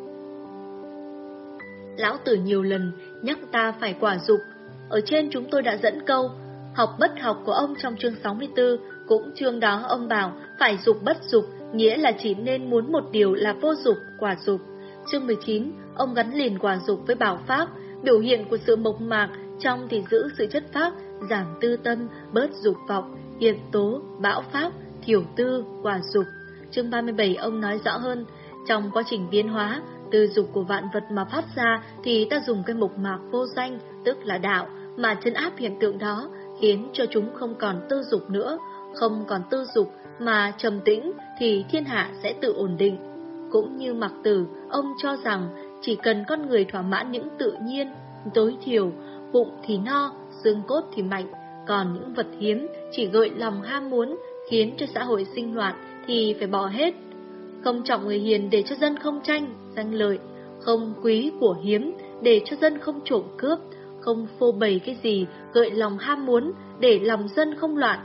Lão Tử nhiều lần nhắc ta phải quả dục. Ở trên chúng tôi đã dẫn câu học bất học của ông trong chương sáu mươi tư, cũng chương đó ông bảo phải dục bất dục, nghĩa là chỉ nên muốn một điều là vô dục, quả dục. Chương mười chín, ông gắn liền quả dục với bảo pháp, biểu hiện của sự mộc mạc, trong thì giữ sự chất phác, giảm tư tâm, bớt dục vọng, hiền tố, bão pháp, thiểu tư, quả dục. Chương ba mươi bảy ông nói rõ hơn, trong quá trình biến hóa, từ dục của vạn vật mà phát ra thì ta dùng cái mộc mạc vô danh, tức là đạo, mà trấn áp hiện tượng đó, khiến cho chúng không còn tư dục nữa. Không còn tư dục mà trầm tĩnh thì thiên hạ sẽ tự ổn định. Cũng như Mặc Tử, ông cho rằng chỉ cần con người thỏa mãn những tự nhiên tối thiểu, bụng thì no, xương cốt thì mạnh, còn những vật hiếm chỉ gợi lòng ham muốn, khiến cho xã hội sinh loạn thì phải bỏ hết. Không trọng người hiền để cho dân không tranh danh lợi, không quý của hiếm để cho dân không trộm cướp, không phô bày cái gì gợi lòng ham muốn để lòng dân không loạn.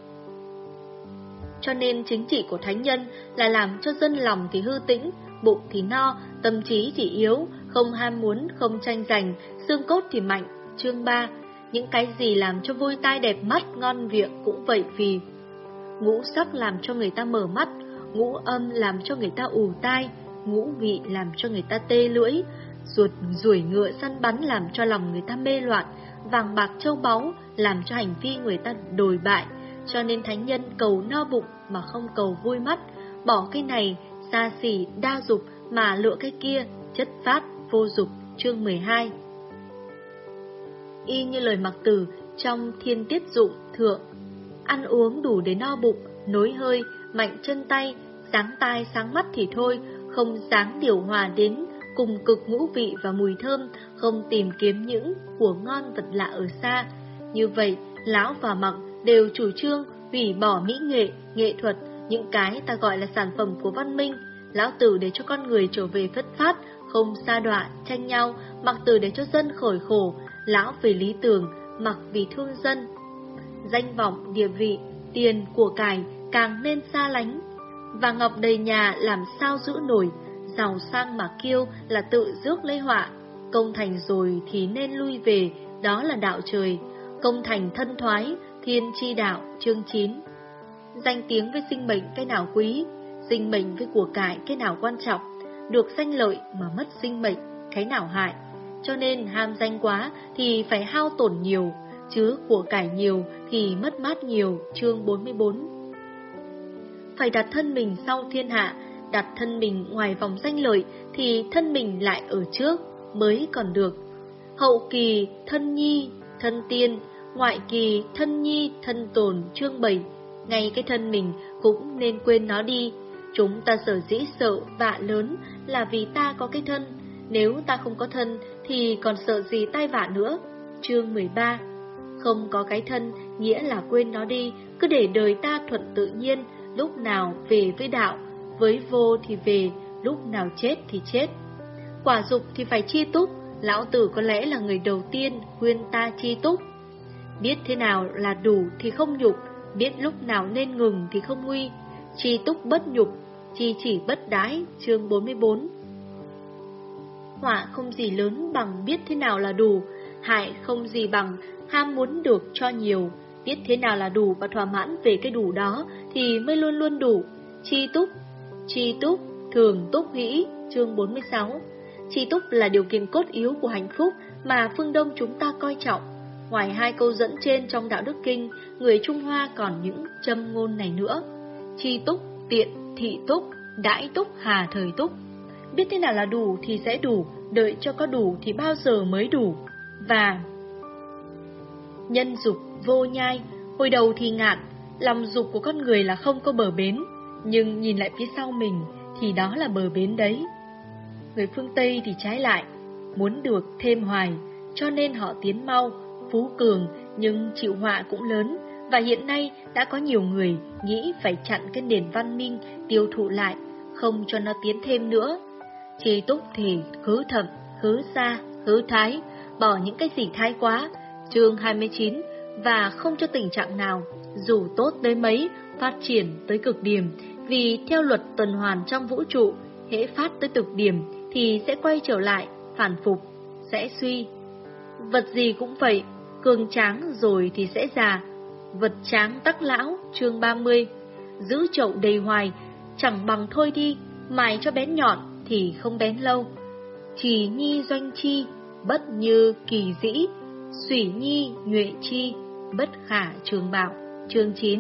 Cho nên chính trị của thánh nhân là làm cho dân lòng thì hư tĩnh, bụng thì no, tâm trí thì yếu, không ham muốn, không tranh giành, xương cốt thì mạnh. Chương ba, những cái gì làm cho vui tai đẹp mắt, ngon miệng cũng vậy vì ngũ sắc làm cho người ta mở mắt, ngũ âm làm cho người ta ù tai, ngũ vị làm cho người ta tê lưỡi, ruột ruổi ngựa săn bắn làm cho lòng người ta mê loạn, vàng bạc châu báu làm cho hành vi người ta đồi bại. Cho nên thánh nhân cầu no bụng mà không cầu vui mắt, bỏ cái này xa xỉ đa dục mà lựa cái kia chất phát vô dục. Chương mười hai. Y như lời Mặc Tử trong Thiên Tiết Dụng thượng: ăn uống đủ để no bụng, nối hơi, mạnh chân tay, sáng tai sáng mắt thì thôi, không dáng điều hòa đến cùng cực ngũ vị và mùi thơm, không tìm kiếm những của ngon vật lạ ở xa. Như vậy, lão và Mặc đều chủ trương hủy bỏ mỹ nghệ, nghệ thuật, những cái ta gọi là sản phẩm của văn minh. Lão Tử để cho con người trở về phất phát, không sa đọa, tranh nhau. Mặc Tử để cho dân khỏi khổ, lão vì lý tưởng, Mặc vì thương dân. Danh vọng, địa vị, tiền, của cải càng nên xa lánh. Và ngọc đầy nhà làm sao giữ nổi, giàu sang mà kiêu là tự rước lấy họa. Công thành rồi thì nên lui về, đó là đạo trời. Công thành thân thoái, thiên chi đạo. Chương chín. Danh tiếng với sinh mệnh cái nào quý, sinh mệnh với của cải cái nào quan trọng, được danh lợi mà mất sinh mệnh cái nào hại. Cho nên ham danh quá thì phải hao tổn nhiều, chứ của cải nhiều thì mất mát nhiều. Chương bốn mươi bốn. Phải đặt thân mình sau thiên hạ, đặt thân mình ngoài vòng danh lợi thì thân mình lại ở trước mới còn được. Hậu kỳ thân nhi, thân tiên, ngoại kỳ thân nhi, thân tồn. Chương bảy. Ngay cái thân mình cũng nên quên nó đi. Chúng ta sở dĩ sợ vạ lớn là vì ta có cái thân, nếu ta không có thân thì còn sợ gì tai vạ nữa. Chương mười ba. Không có cái thân nghĩa là quên nó đi, cứ để đời ta thuận tự nhiên, lúc nào về với đạo, với vô thì về, lúc nào chết thì chết. Quả dục thì phải chi túc, lão tử có lẽ là người đầu tiên khuyên ta chi túc. Biết thế nào là đủ thì không nhục, biết lúc nào nên ngừng thì không nguy. Chi túc bất nhục, chi chỉ bất đái. Chương bốn mươi bốn. Họa không gì lớn bằng biết thế nào là đủ, hại không gì bằng ham muốn được cho nhiều. Biết thế nào là đủ và thỏa mãn về cái đủ đó thì mới luôn luôn đủ. Chi túc, chi túc, thường túc hỷ. Chương bốn mươi sáu. Chi túc là điều kiện cốt yếu của hạnh phúc mà phương Đông chúng ta coi trọng. Ngoài hai câu dẫn trên trong Đạo Đức Kinh, người Trung Hoa còn những châm ngôn này nữa: chi túc, tiện, thị túc, đãi túc, hà thời túc. Biết thế nào là đủ thì sẽ đủ, đợi cho có đủ thì bao giờ mới đủ. Và nhân dục vô nhai, hồi đầu thì ngạn, lòng dục của con người là không có bờ bến, nhưng nhìn lại phía sau mình thì đó là bờ bến đấy. Người phương Tây thì trái lại, muốn được thêm hoài, cho nên họ tiến mau, phú cường, nhưng chịu họa cũng lớn. Và hiện nay đã có nhiều người nghĩ phải chặn cái nền văn minh, tiêu thụ lại, không cho nó tiến thêm nữa. Chi túc thì khứ thậm, khứ xa, khứ thái, bỏ những cái gì thái quá. Chương hai mươi chín. Và không cho tình trạng nào, dù tốt tới mấy, phát triển tới cực điểm, vì theo luật tuần hoàn trong vũ trụ, hễ phát tới cực điểm thì sẽ quay trở lại, phản phục, sẽ suy. Vật gì cũng vậy, cường tráng rồi thì sẽ già, vật tráng tắc lão. Chương ba mươi. Giữ chậu đầy hoài, chẳng bằng thôi đi, mài cho bén nhọn thì không bén lâu. Trì nhi doanh chi, bất như kỳ dĩ, xủy nhi nhuệ chi, bất khả trường bảo. Chương chín.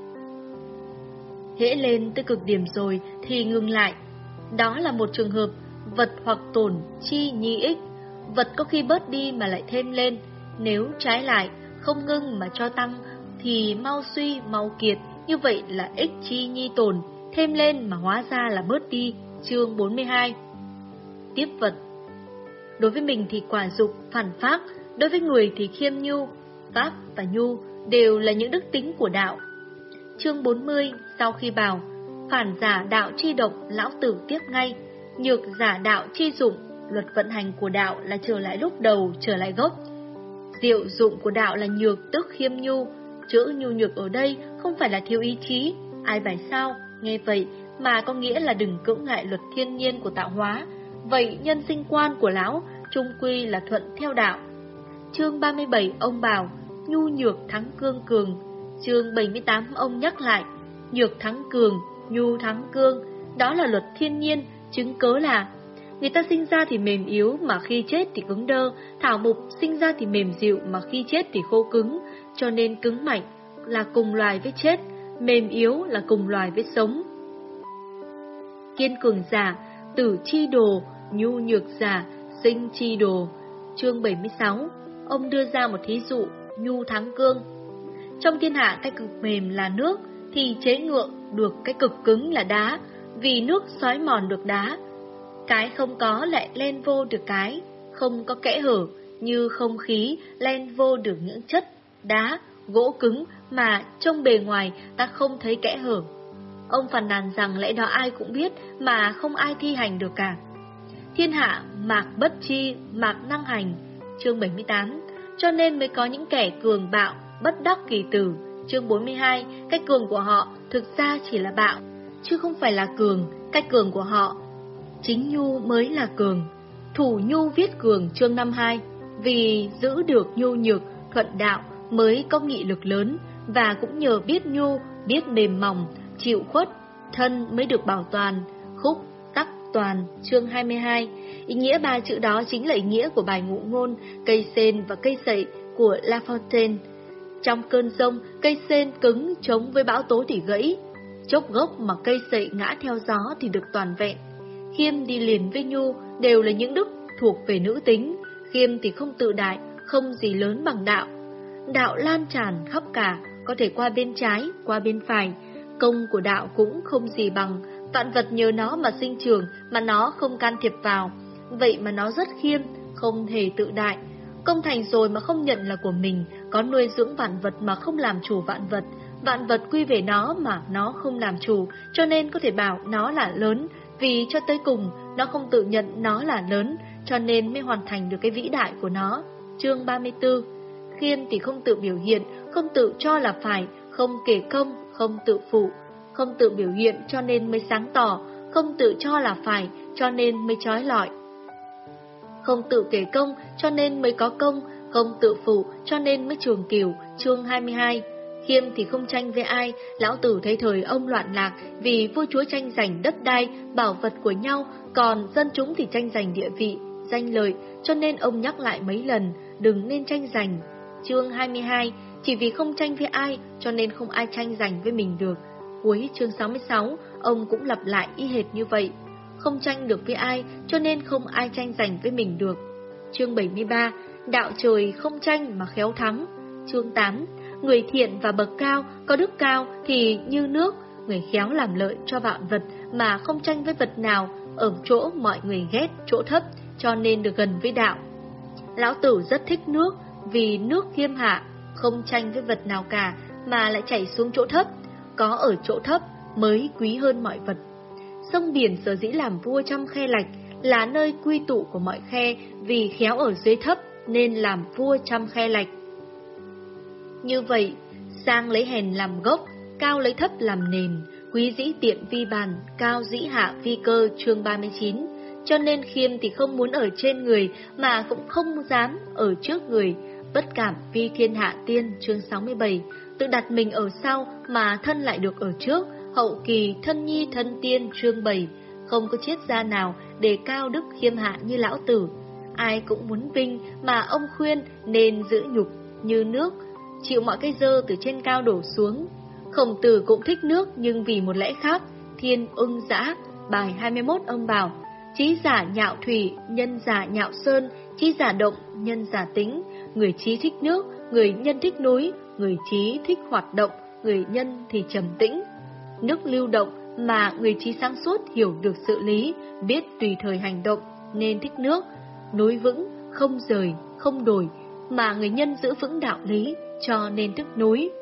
Hễ lên tới cực điểm rồi thì ngừng lại. Đó là một trường hợp vật hoặc tổn chi nhi ích. Vật có khi bớt đi mà lại thêm lên, nếu trái lại không ngưng mà cho tăng thì mau suy mau kiệt. Như vậy là ích chi nhi tổn, thêm lên mà hóa ra là bớt đi. Chương bốn mươi hai. Tiếp vật. Đối với mình thì quả dục, phản phác, đối với người thì khiêm nhu. Phác và nhu đều là những đức tính của đạo. Chương bốn mươi. Sau khi bảo phản giả đạo chi độc, lão tử tiếp ngay: nhược giả đạo chi dụng. Luật vận hành của đạo là trở lại lúc đầu, trở lại gốc. Diệu dụng của đạo là nhược, tức khiêm nhu. Chữ nhu nhược ở đây không phải là thiếu ý chí, ai bài sao, nghe vậy mà có nghĩa là đừng cưỡng ngại luật thiên nhiên của tạo hóa. Vậy nhân sinh quan của lão chung quy là thuận theo đạo. Chương ba mươi bảy. Ông bảo nhu nhược thắng cương cường. Chương bảy mươi tám. Ông nhắc lại nhược thắng cường, nhu thắng cương. Đó là luật thiên nhiên, chứng cớ là người ta sinh ra thì mềm yếu mà khi chết thì cứng đơ, thảo mục sinh ra thì mềm dịu mà khi chết thì khô cứng, cho nên cứng mạnh là cùng loài với chết, mềm yếu là cùng loài với sống. Kiên cường giả, tử chi đồ, nhu nhược giả, sinh chi đồ. Chương bảy mươi sáu, ông đưa ra một thí dụ, nhu thắng cương. Trong thiên hạ cái cực mềm là nước, thì chế ngự được cái cực cứng là đá, vì nước xói mòn được đá. Cái không có lại len vô được cái, không có kẽ hở, như không khí len vô được những chất, đá, gỗ cứng mà trong bề ngoài ta không thấy kẽ hở. Ông phàn nàn rằng lẽ đó ai cũng biết mà không ai thi hành được cả. Thiên hạ mạc bất chi, mạc năng hành. Chương bảy mươi tám, cho nên mới có những kẻ cường bạo, bất đắc kỳ tử. Chương bốn mươi hai, cách cường của họ thực ra chỉ là bạo, chứ không phải là cường. Cách cường của họ chính nhu mới là cường. Thủ nhu viết cường. Chương năm mươi hai, vì giữ được nhu nhược, thuận đạo mới có nghị lực lớn, và cũng nhờ biết nhu, biết mềm mỏng, chịu khuất, thân mới được bảo toàn, khúc, tắc, toàn. Chương hai mươi hai, ý nghĩa ba chữ đó chính là ý nghĩa của bài ngụ ngôn cây sên và cây sậy của La Fontaine. Trong cơn giông, cây sên cứng chống với bão tố thì gãy, chốc gốc mà cây sậy ngã theo gió thì được toàn vẹn. Khiêm đi liền với nhu đều là những đức thuộc về nữ tính. Khiêm thì không tự đại, không gì lớn bằng đạo. Đạo lan tràn khắp cả, có thể qua bên trái, qua bên phải. Công của đạo cũng không gì bằng, vạn vật nhờ nó mà sinh trưởng, mà nó không can thiệp vào. Vậy mà nó rất khiêm, không hề tự đại. Công thành rồi mà không nhận là của mình, có nuôi dưỡng vạn vật mà không làm chủ vạn vật. Vạn vật quy về nó mà nó không làm chủ, cho nên có thể bảo nó là lớn. Vì cho tới cùng, nó không tự nhận nó là lớn, cho nên mới hoàn thành được cái vĩ đại của nó. Chương ba mươi tư, khiêm thì không tự biểu hiện, không tự cho là phải, không kể công, không tự phụ. Không tự biểu hiện cho nên mới sáng tỏ, không tự cho là phải, cho nên mới trói lọi. Không tự kể công cho nên mới có công, không tự phụ cho nên mới trường cửu. Chương hai mươi hai, khiêm thì không tranh với ai. Lão Tử thấy thời ông loạn lạc vì vua chúa tranh giành đất đai, bảo vật của nhau, còn dân chúng thì tranh giành địa vị, danh lợi, cho nên ông nhắc lại mấy lần, đừng nên tranh giành. Chương hai mươi hai, chỉ vì không tranh với ai, cho nên không ai tranh giành với mình được. Cuối chương sáu mươi sáu, ông cũng lặp lại y hệt như vậy. Không tranh được với ai, cho nên không ai tranh giành với mình được. Chương bảy mươi ba, đạo trời không tranh mà khéo thắng. Chương tám, người thiện và bậc cao, có đức cao thì như nước, người khéo làm lợi cho vạn vật mà không tranh với vật nào, ở chỗ mọi người ghét, chỗ thấp, cho nên được gần với đạo. Lão Tử rất thích nước, vì nước khiêm hạ, không tranh với vật nào cả, mà lại chảy xuống chỗ thấp, có ở chỗ thấp mới quý hơn mọi vật. Sông biển sở dĩ làm vua trăm khe lạch, là nơi quy tụ của mọi khe, vì khéo ở dưới thấp nên làm vua trăm khe lạch. Như vậy, sang lấy hèn làm gốc, cao lấy thấp làm nền, quý dĩ tiện vi bàn, cao dĩ hạ vi cơ. Chương ba mươi chín, cho nên khiêm thì không muốn ở trên người, mà cũng không dám ở trước người, bất cảm vi thiên hạ tiên. Chương sáu mươi bảy, tự đặt mình ở sau mà thân lại được ở trước, hậu kỳ thân nhi thân tiên. Chương bảy, không có triết gia nào đề cao đức khiêm hạ như Lão Tử. Ai cũng muốn vinh, mà ông khuyên nên giữ nhục như nước, chịu mọi cái dơ từ trên cao đổ xuống. Khổng Tử cũng thích nước, nhưng vì một lẽ khác. Thiên ưng dã, bài hai mươi mốt, ông bảo: trí giả nhạo thủy, nhân giả nhạo sơn, trí giả động, nhân giả tĩnh. Người trí thích nước, người nhân thích núi, người trí thích hoạt động, người nhân thì trầm tĩnh. Nước lưu động mà người trí sáng suốt hiểu được sự lý, biết tùy thời hành động nên thích nước. Núi vững, không rời, không đổi, mà người nhân giữ vững đạo lý, cho nên thích núi.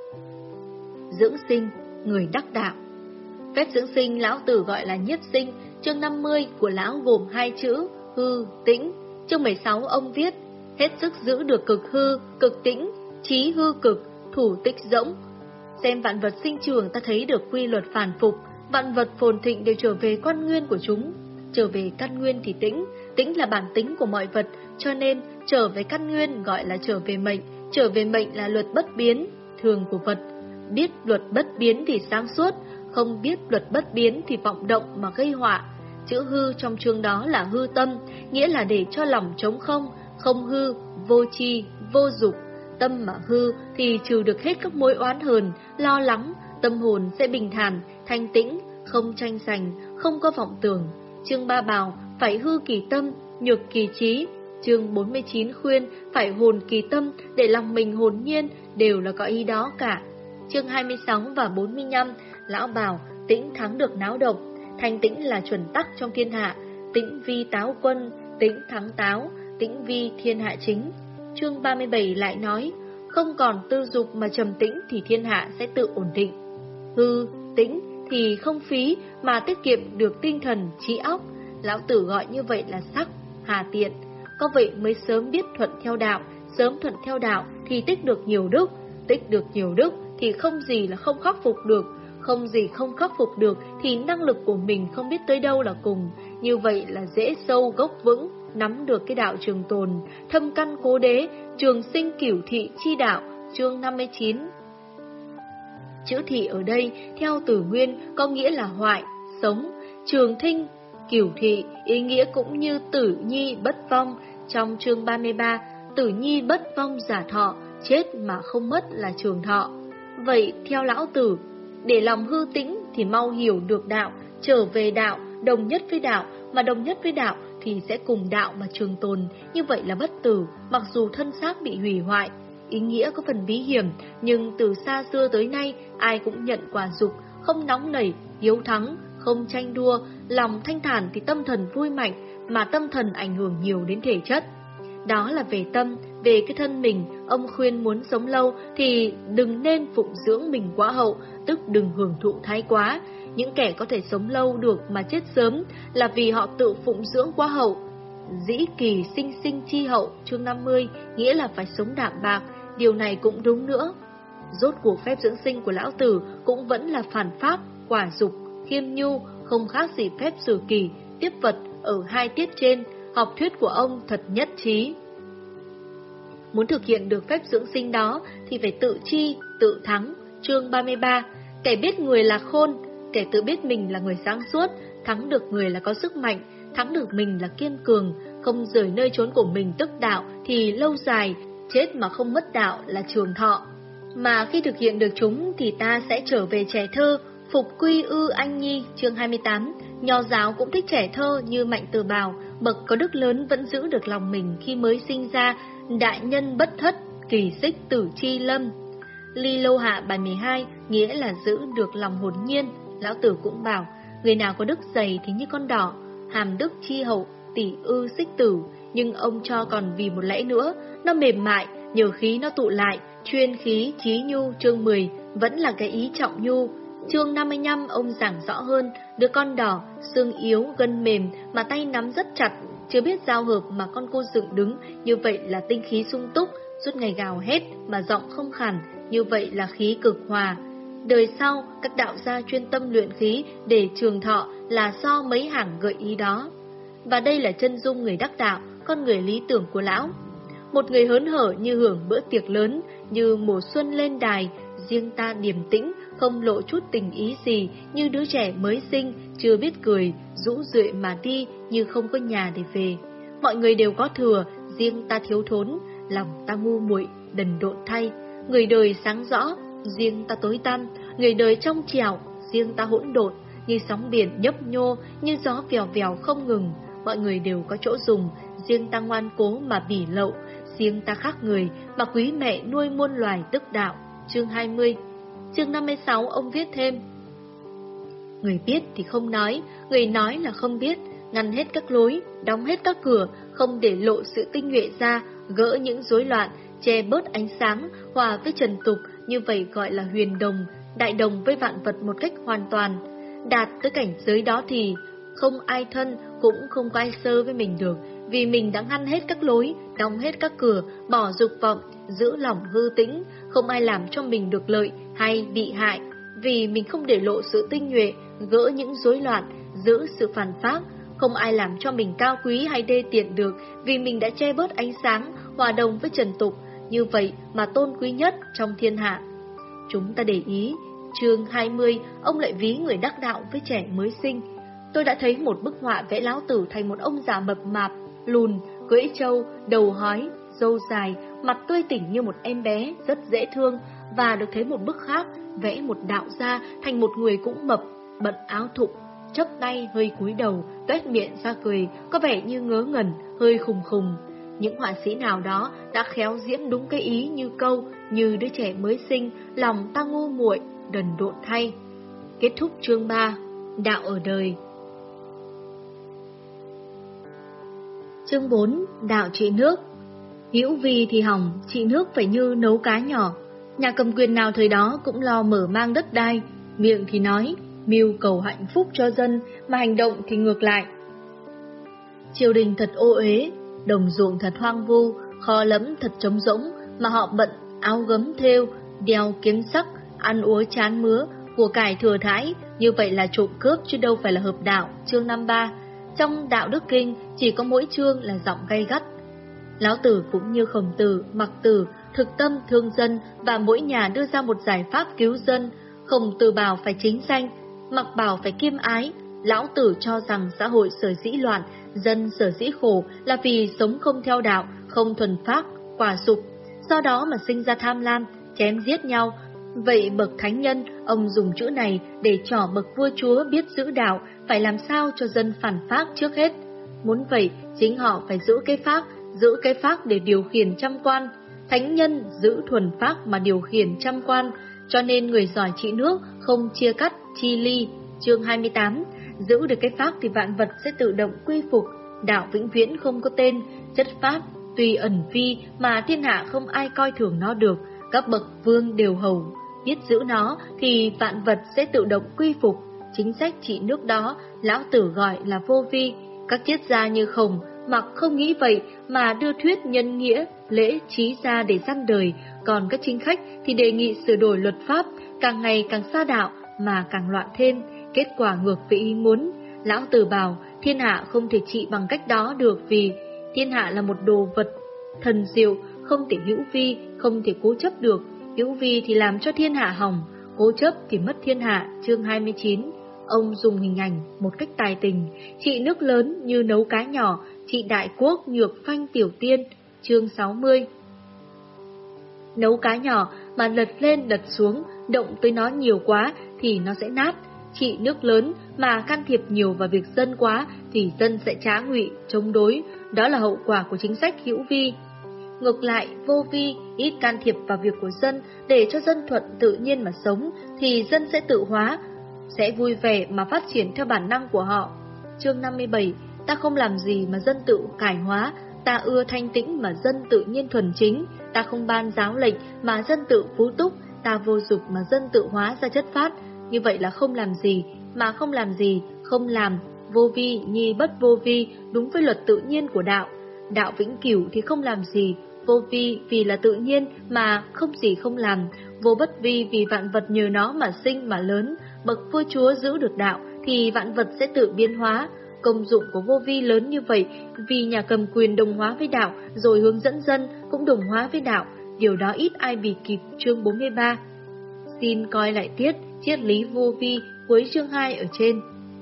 Dưỡng sinh, người đắc đạo. Phép dưỡng sinh Lão Tử gọi là nhiếp sinh. Chương năm mươi của Lão gồm hai chữ hư, tĩnh. Chương mười sáu ông viết: hết sức giữ được cực hư, cực tĩnh, trí hư cực, thủ tích rỗng. Xem vạn vật sinh trưởng ta thấy được quy luật phản phục, vạn vật phồn thịnh đều trở về căn nguyên của chúng. Trở về căn nguyên thì tĩnh, tĩnh là bản tính của mọi vật, cho nên trở về căn nguyên gọi là trở về mệnh, trở về mệnh là luật bất biến, thường của vật. biết luật bất biến thì sáng suốt, không biết luật bất biến thì vọng động mà gây họa. Chữ hư trong chương đó là hư tâm, nghĩa là để cho lòng trống không, không hư, vô tri, vô dục. Tâm mà hư thì trừ được hết các mối oán hờn, lo lắng, tâm hồn sẽ bình thản, thanh tĩnh, không tranh giành, không có vọng tưởng. Chương ba bảo phải hư kỳ tâm, nhược kỳ trí. Chương bốn mươi chín khuyên phải hồn kỳ tâm để lòng mình hồn nhiên, đều là có ý đó cả. Chương hai mươi sáu và bốn mươi lăm, lão bảo tĩnh thắng được náo động. Thanh tĩnh là chuẩn tắc trong thiên hạ, tĩnh vi táo quân, tĩnh thắng táo, tĩnh vi thiên hạ chính. Chương ba mươi bảy lại nói, không còn tư dục mà trầm tĩnh thì thiên hạ sẽ tự ổn định. Hư, tĩnh thì không phí mà tiết kiệm được tinh thần, trí óc. Lão Tử gọi như vậy là sắc, hà tiện. Có vậy mới sớm biết thuận theo đạo, sớm thuận theo đạo thì tích được nhiều đức, tích được nhiều đức thì không gì là không khắc phục được, không gì không khắc phục được thì năng lực của mình không biết tới đâu là cùng. Như vậy là dễ sâu gốc vững, nắm được cái đạo trường tồn, thâm căn cố đế, trường sinh cửu thị chi đạo. Chương năm mươi chín. Chữ thị ở đây theo từ nguyên có nghĩa là hoại, sống. Trường thinh, cửu thị ý nghĩa cũng như tử nhi bất vong. Trong chương ba mươi ba, tử nhi bất vong giả thọ, chết mà không mất là trường thọ. Vậy theo lão Tử, để lòng hư tĩnh thì mau hiểu được đạo, trở về đạo, đồng nhất với đạo, mà đồng nhất với đạo thì sẽ cùng đạo mà trường tồn, như vậy là bất tử, mặc dù thân xác bị hủy hoại. Ý nghĩa có phần bí hiểm, nhưng từ xa xưa tới nay, ai cũng nhận quả dục, không nóng nảy, hiếu thắng, không tranh đua, lòng thanh thản thì tâm thần vui mạnh, mà tâm thần ảnh hưởng nhiều đến thể chất. Đó là về tâm, về cái thân mình, ông khuyên muốn sống lâu thì đừng nên phụng dưỡng mình quá hậu, tức đừng hưởng thụ thái quá. Những kẻ có thể sống lâu được mà chết sớm là vì họ tự phụng dưỡng quá hậu. Dĩ kỳ sinh sinh chi hậu, chương năm mươi, nghĩa là phải sống đạm bạc, điều này cũng đúng nữa. Rốt cuộc phép dưỡng sinh của lão Tử cũng vẫn là phản pháp, quả dục, khiêm nhu, không khác gì phép sử kỳ, tiếp vật ở hai tiết trên. Học thuyết của ông thật nhất trí. Muốn thực hiện được phép dưỡng sinh đó thì phải tự chi, tự thắng. Chương ba mươi ba, kẻ biết người là khôn, kẻ tự biết mình là người sáng suốt, thắng được người là có sức mạnh, thắng được mình là kiên cường, không rời nơi trốn của mình tức đạo thì lâu dài, chết mà không mất đạo là trường thọ. Mà khi thực hiện được chúng thì ta sẽ trở về trẻ thơ, phục quy ư anh nhi. Chương hai mươi tám, nho giáo cũng thích trẻ thơ như Mạnh Từ bảo, bậc có đức lớn vẫn giữ được lòng mình khi mới sinh ra, đại nhân bất thất, kỳ xích tử chi lâm. Ly Lâu Hạ bài mười hai, nghĩa là giữ được lòng hồn nhiên. Lão Tử cũng bảo, người nào có đức dày thì như con đỏ, hàm đức chi hậu, tỷ ư xích tử. Nhưng ông cho còn vì một lẽ nữa, nó mềm mại, nhờ khí nó tụ lại, chuyên khí trí nhu. Chương mười, vẫn là cái ý trọng nhu. Chương năm mươi lăm ông giảng rõ hơn, đứa con đỏ, xương yếu, gân mềm mà tay nắm rất chặt, chưa biết giao hợp mà con cô dựng đứng, như vậy là tinh khí sung túc, suốt ngày gào hét mà giọng không khản, như vậy là khí cực hòa. Đời sau, các đạo gia chuyên tâm luyện khí để trường thọ là do mấy hàng gợi ý đó. Và đây là chân dung người đắc đạo, con người lý tưởng của lão. Một người hớn hở như hưởng bữa tiệc lớn, như mùa xuân lên đài, riêng ta điềm tĩnh, không lộ chút tình ý gì, như đứa trẻ mới sinh, chưa biết cười, rũ rượi mà đi như không có nhà để về. Mọi người đều có thừa, riêng ta thiếu thốn, lòng ta ngu muội, đần độn thay. Người đời sáng rõ, riêng ta tối tăm, người đời trong trẻo, riêng ta hỗn độn, như sóng biển nhấp nhô, như gió vèo vèo không ngừng. Mọi người đều có chỗ dùng, riêng ta ngoan cố mà bỉ lậu, riêng ta khác người mà quý mẹ nuôi muôn loài tức đạo. Chương hai mươi. Chương năm mươi sáu ông viết thêm, người biết thì không nói, người nói là không biết, ngăn hết các lối, đóng hết các cửa, không để lộ sự tinh nhuệ ra, gỡ những rối loạn, che bớt ánh sáng, hòa với trần tục, như vậy gọi là huyền đồng, đại đồng với vạn vật một cách hoàn toàn. Đạt tới cảnh giới đó thì không ai thân, cũng không có ai sơ với mình được, vì mình đã ngăn hết các lối, đóng hết các cửa, bỏ dục vọng, giữ lòng hư tĩnh, không ai làm cho mình được lợi hay bị hại, vì mình không để lộ sự tinh nhuệ, gỡ những rối loạn, giữ sự phản phác, không ai làm cho mình cao quý hay đê tiện được, vì mình đã che bớt ánh sáng, hòa đồng với trần tục, như vậy mà tôn quý nhất trong thiên hạ. chúng ta để ý. Chương hai mươi, ông lại ví người đắc đạo với trẻ mới sinh. Tôi đã thấy một bức họa vẽ lão tử thành một ông già mập mạp, lùn, cưỡi trâu, đầu hói, râu dài, mặt tươi tỉnh như một em bé, rất dễ thương, và được thấy một bức khác vẽ một đạo gia thành một người cũng mập, bận áo thụng, chắp tay hơi cúi đầu, toét miệng ra cười, có vẻ như ngớ ngẩn, hơi khùng khùng. Những họa sĩ nào đó đã khéo diễn đúng cái ý như câu, như đứa trẻ mới sinh, lòng ta ngu muội, đần độn thay. Kết thúc chương ba, đạo ở đời. Chương bốn, đạo trị nước. Hữu vi thì hỏng, trị nước phải như nấu cá nhỏ. Nhà cầm quyền nào thời đó cũng lo mở mang đất đai, miệng thì nói mưu cầu hạnh phúc cho dân, mà hành động thì ngược lại. Triều đình thật ô uế, đồng ruộng thật hoang vu, kho lẫm thật trống rỗng, mà họ bận áo gấm thêu, đeo kiếm sắc, ăn úa chán mứa, của cải thừa thãi, như vậy là trộm cướp chứ đâu phải là hợp đạo. Chương năm ba. Trong đạo đức kinh chỉ có mỗi chương là giọng gay gắt. Lão Tử cũng như Khổng Tử, Mặc Tử, thực tâm thương dân, và mỗi nhà đưa ra một giải pháp cứu dân. Khổng Tử bảo phải chính danh, Mặc bảo phải kiêm ái. Lão Tử cho rằng xã hội sở dĩ loạn, dân sở dĩ khổ là vì sống không theo đạo, không thuần phác, quả sụp, do đó mà sinh ra tham lam, chém giết nhau. Vậy bậc thánh nhân, ông dùng chữ này để trỏ bậc vua chúa biết giữ đạo, phải làm sao cho dân phản phác trước hết. Muốn vậy, chính họ phải giữ cái phác, giữ cái phác để điều khiển trăm quan. Thánh nhân giữ thuần phác mà điều khiển trăm quan, cho nên người giỏi trị nước không chia cắt, chi ly. Chương hai mươi tám. Giữ được cái phác thì vạn vật sẽ tự động quy phục. Đạo vĩnh viễn không có tên, chất phát tuy ẩn vi mà thiên hạ không ai coi thường nó được, các bậc vương đều hầu. Biết giữ nó thì vạn vật sẽ tự động quy phục. Chính sách trị nước đó Lão Tử gọi là vô vi. Các triết gia như Khổng, Mặc không nghĩ vậy mà đưa thuyết nhân nghĩa, lễ trí ra để răn đời, còn các chính khách thì đề nghị sửa đổi luật pháp, càng ngày càng xa đạo mà càng loạn thêm, kết quả ngược với ý muốn. Lão Tử bảo thiên hạ không thể trị bằng cách đó được, vì thiên hạ là một đồ vật thần diệu, không thể hữu vi, không thể cố chấp được. Hữu vi thì làm cho thiên hạ hỏng, cố chấp thì mất thiên hạ. Chương hai mươi chín. Ông dùng hình ảnh một cách tài tình, trị nước lớn như nấu cá nhỏ, trị đại quốc nhược phanh tiểu tiên. Chương sáu mươi. Nấu cá nhỏ mà lật lên lật xuống, động tới nó nhiều quá thì nó sẽ nát. Trị nước lớn mà can thiệp nhiều vào việc dân quá thì dân sẽ trá ngụy, chống đối. Đó là hậu quả của chính sách hữu vi. Ngược lại, vô vi, ít can thiệp vào việc của dân để cho dân thuận tự nhiên mà sống, thì dân sẽ tự hóa, sẽ vui vẻ mà phát triển theo bản năng của họ. Chương năm mươi bảy. Ta không làm gì mà dân tự cải hóa, ta ưa thanh tĩnh mà dân tự nhiên thuần chính, ta không ban giáo lệnh mà dân tự phú túc, ta vô dục mà dân tự hóa ra chất phát. Như vậy là không làm gì, mà không làm gì, không làm, vô vi nhi bất vô vi, đúng với luật tự nhiên của đạo. Đạo vĩnh cửu thì không làm gì, vô vi vì là tự nhiên mà không gì không làm, vô bất vi vì vạn vật nhờ nó mà sinh mà lớn. Bậc vua chúa giữ được đạo thì vạn vật sẽ tự biến hóa. Công dụng của vô vi lớn như vậy vì nhà cầm quyền đồng hóa với đạo, rồi hướng dẫn dân cũng đồng hóa với đạo. Điều đó ít ai bì kịp. Chương bốn mươi ba. Xin coi lại tiết triết lý vô vi cuối chương hai ở trên.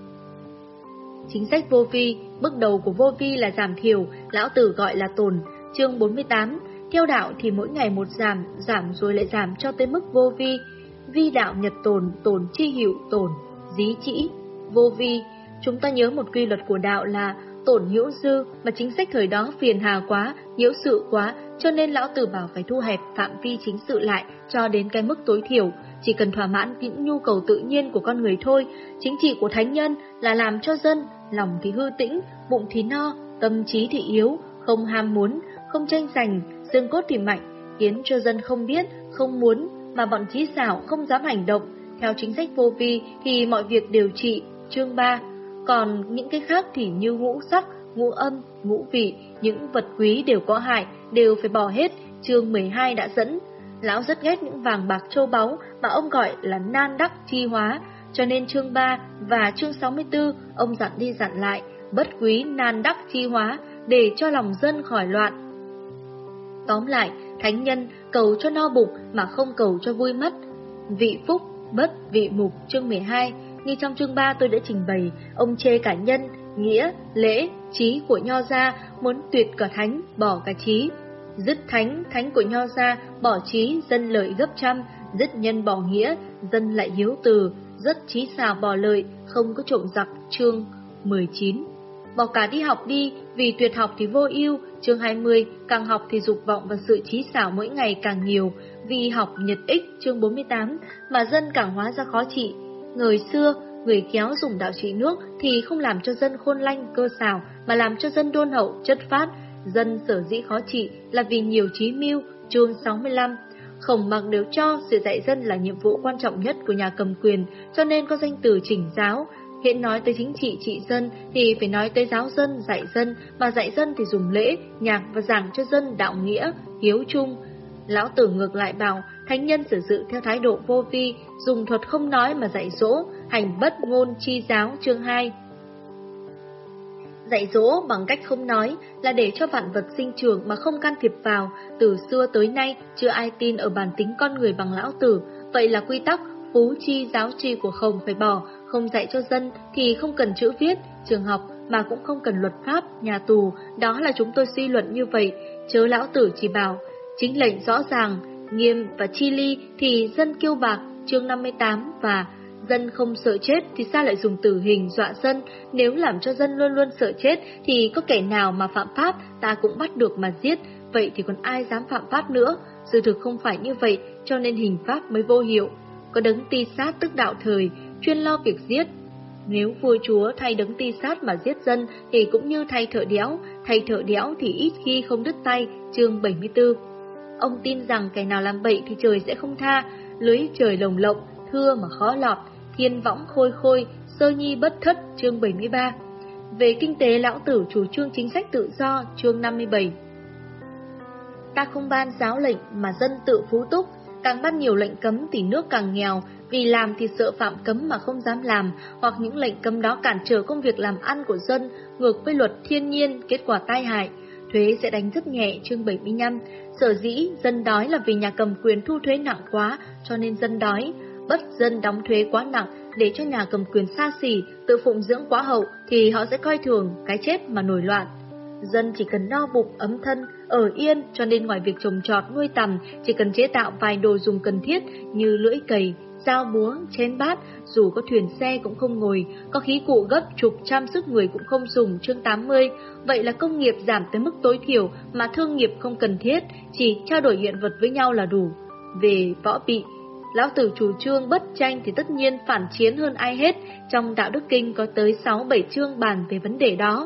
Chính sách vô vi, bước đầu của vô vi là giảm thiểu, Lão Tử gọi là tồn. Chương bốn mươi tám. Theo đạo thì mỗi ngày một giảm, giảm rồi lại giảm cho tới mức vô vi. Vi đạo nhật tồn, tồn chi hữu tồn, dí chỉ, vô vi. Chúng ta nhớ một quy luật của đạo là tổn hữu dư, mà chính sách thời đó phiền hà quá, nhiễu sự quá, cho nên Lão Tử bảo phải thu hẹp phạm vi chính sự lại cho đến cái mức tối thiểu, chỉ cần thỏa mãn những nhu cầu tự nhiên của con người thôi. Chính trị của thánh nhân là làm cho dân lòng thì hư tĩnh, bụng thì no, tâm trí thì yếu, không ham muốn, không tranh giành, xương cốt thì mạnh, khiến cho dân không biết, không muốn, mà bọn trí xảo không dám hành động. Theo chính sách vô vi thì mọi việc đều trị. Chương ba. Còn những cái khác thì như ngũ sắc, ngũ âm, ngũ vị, những vật quý đều có hại, đều phải bỏ hết. Chương mười hai đã dẫn. Lão rất ghét những vàng bạc châu báu mà ông gọi là nan đắc chi hóa, cho nên chương ba và chương sáu mươi tư ông dặn đi dặn lại, bất quý nan đắc chi hóa, để cho lòng dân khỏi loạn. Tóm lại, thánh nhân cầu cho no bụng mà không cầu cho vui mắt. vị phúc, bất vị mục chương mười hai. Như trong chương ba tôi đã trình bày, ông chê cả nhân, nghĩa, lễ, trí của Nho gia, muốn tuyệt cả thánh, bỏ cả trí. Dứt thánh, thánh của Nho gia, bỏ trí, dân lợi gấp trăm, dứt nhân bỏ nghĩa, dân lại hiếu từ, rất trí xảo bỏ lợi, không có trộm giặc chương mười chín. Bỏ cả đi học đi, vì tuyệt học thì vô ưu chương hai mươi, càng học thì dục vọng và sự trí xảo mỗi ngày càng nhiều, vì học nhật ích chương bốn mươi tám, mà dân càng hóa ra khó trị. Người xưa, người khéo dùng đạo trị nước thì không làm cho dân khôn lanh cơ xảo, mà làm cho dân đôn hậu chất phát. Dân sở dĩ khó trị là vì nhiều trí mưu chương sáu mươi lăm. Khổng Mặc đều cho sự dạy dân là nhiệm vụ quan trọng nhất của nhà cầm quyền, cho nên có danh từ chỉnh giáo. Hiện nói tới chính trị trị dân thì phải nói tới giáo dân, dạy dân, mà dạy dân thì dùng lễ, nhạc và giảng cho dân đạo nghĩa, hiếu chung. Lão Tử ngược lại bảo, thánh nhân xử sự theo thái độ vô vi, dùng thuật không nói mà dạy dỗ, hành bất ngôn chi giáo chương hai. Dạy dỗ bằng cách không nói là để cho vạn vật sinh trưởng mà không can thiệp vào. Từ xưa tới nay chưa ai tin ở bản tính con người bằng Lão Tử. Vậy là quy tắc phú chi giáo chi của Khổng phải bỏ. Không dạy cho dân thì không cần chữ viết, trường học mà cũng không cần luật pháp, nhà tù. Đó là chúng tôi suy luận như vậy. Chớ Lão Tử chỉ bảo chính lệnh rõ ràng, nghiêm và chi ly thì dân kiêu bạc chương năm mươi tám, và dân không sợ chết thì sao lại dùng tử hình dọa dân? Nếu làm cho dân luôn luôn sợ chết thì có kẻ nào mà phạm pháp ta cũng bắt được mà giết, vậy thì còn ai dám phạm pháp nữa? Sự thực không phải như vậy, cho nên hình pháp mới vô hiệu. Có đấng ti sát tức đạo thời, chuyên lo việc giết. Nếu vua chúa thay đấng ti sát mà giết dân thì cũng như thay thợ đẽo, thay thợ đẽo thì ít khi không đứt tay chương bảy mươi tư. Ông tin rằng kẻ nào làm bậy thì trời sẽ không tha, lưới trời lồng lộng, thưa mà khó lọt, thiên võng khôi khôi, sơ nhi bất thất chương bảy mươi ba. Về kinh tế, Lão Tử chủ trương chính sách tự do chương năm mươi bảy. Ta không ban giáo lệnh mà dân tự phú túc, càng ban nhiều lệnh cấm thì nước càng nghèo, vì làm thì sợ phạm cấm mà không dám làm, hoặc những lệnh cấm đó cản trở công việc làm ăn của dân, ngược với luật thiên nhiên, kết quả tai hại. Thuế sẽ đánh rất nhẹ chương bảy mươi lăm. Sở dĩ dân đói là vì nhà cầm quyền thu thuế nặng quá, cho nên dân đói. Bất dân đóng thuế quá nặng để cho nhà cầm quyền xa xỉ, tự phụng dưỡng quá hậu thì họ sẽ coi thường cái chết mà nổi loạn. Dân chỉ cần no bụng ấm thân, ở yên, cho nên ngoài việc trồng trọt nuôi tầm, chỉ cần chế tạo vài đồ dùng cần thiết như lưỡi cày, dao búa, chén bát, dù có thuyền xe cũng không ngồi, có khí cụ gấp chục trăm sức người cũng không dùng chương tám mươi. Vậy là công nghiệp giảm tới mức tối thiểu mà thương nghiệp không cần thiết, chỉ trao đổi hiện vật với nhau là đủ. Về võ bị, Lão Tử chủ trương bất tranh thì tất nhiên phản chiến hơn ai hết, trong Đạo Đức Kinh có tới sáu bảy chương bàn về vấn đề đó.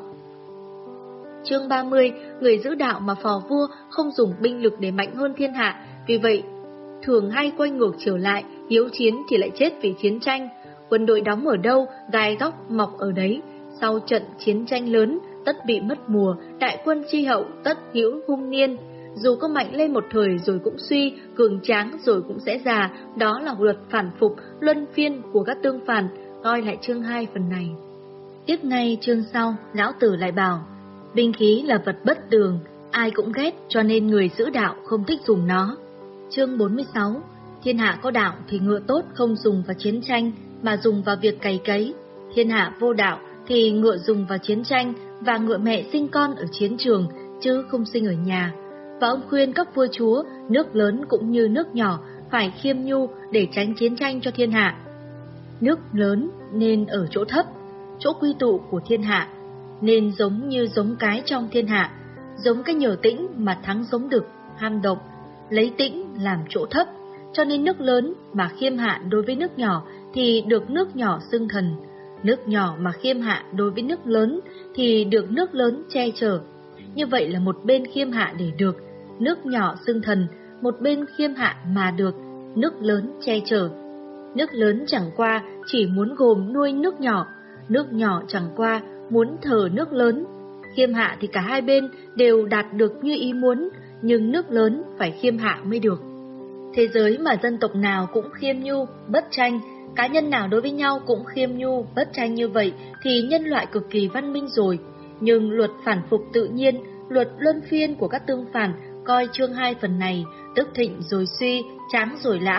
Chương ba mươi, người giữ đạo mà phò vua không dùng binh lực để mạnh hơn thiên hạ, vì vậy thường hay quay ngược trở lại, hiếu chiến thì lại chết vì chiến tranh. Quân đội đóng ở đâu, gai góc mọc ở đấy. Sau trận chiến tranh lớn, tất bị mất mùa, đại quân chi hậu tất hữu hung niên. Dù có mạnh lên một thời rồi cũng suy, cường tráng rồi cũng sẽ già, đó là luật phản phục, luân phiên của các tương phản, coi lại chương hai phần này. Tiếp ngay chương sau, Lão Tử lại bảo, binh khí là vật bất tường, ai cũng ghét, cho nên người giữ đạo không thích dùng nó. Chương bốn mươi sáu, thiên hạ có đạo thì ngựa tốt không dùng vào chiến tranh, mà dùng vào việc cày cấy. Thiên hạ vô đạo thì ngựa dùng vào chiến tranh, và ngựa mẹ sinh con ở chiến trường, chứ không sinh ở nhà. Và ông khuyên các vua chúa, nước lớn cũng như nước nhỏ, phải khiêm nhu để tránh chiến tranh cho thiên hạ. Nước lớn nên ở chỗ thấp, chỗ quy tụ của thiên hạ, nên giống như giống cái trong thiên hạ, giống cái nhờ tĩnh mà thắng giống đực, ham độc, lấy tĩnh làm chỗ thấp, cho nên nước lớn mà khiêm hạ đối với nước nhỏ thì được nước nhỏ xưng thần, nước nhỏ mà khiêm hạ đối với nước lớn thì được nước lớn che chở. Như vậy là một bên khiêm hạ để được nước nhỏ xưng thần, một bên khiêm hạ mà được nước lớn che chở. Nước lớn chẳng qua chỉ muốn gồm nuôi nước nhỏ, nước nhỏ chẳng qua muốn thờ nước lớn. Khiêm hạ thì cả hai bên đều đạt được như ý muốn, nhưng nước lớn phải khiêm hạ mới được. Thế giới mà dân tộc nào cũng khiêm nhu, bất tranh, cá nhân nào đối với nhau cũng khiêm nhu, bất tranh như vậy thì nhân loại cực kỳ văn minh rồi. Nhưng luật phản phục tự nhiên, luật luân phiên của các tương phản, coi chương hai phần này, tức thịnh rồi suy, tráng rồi lão,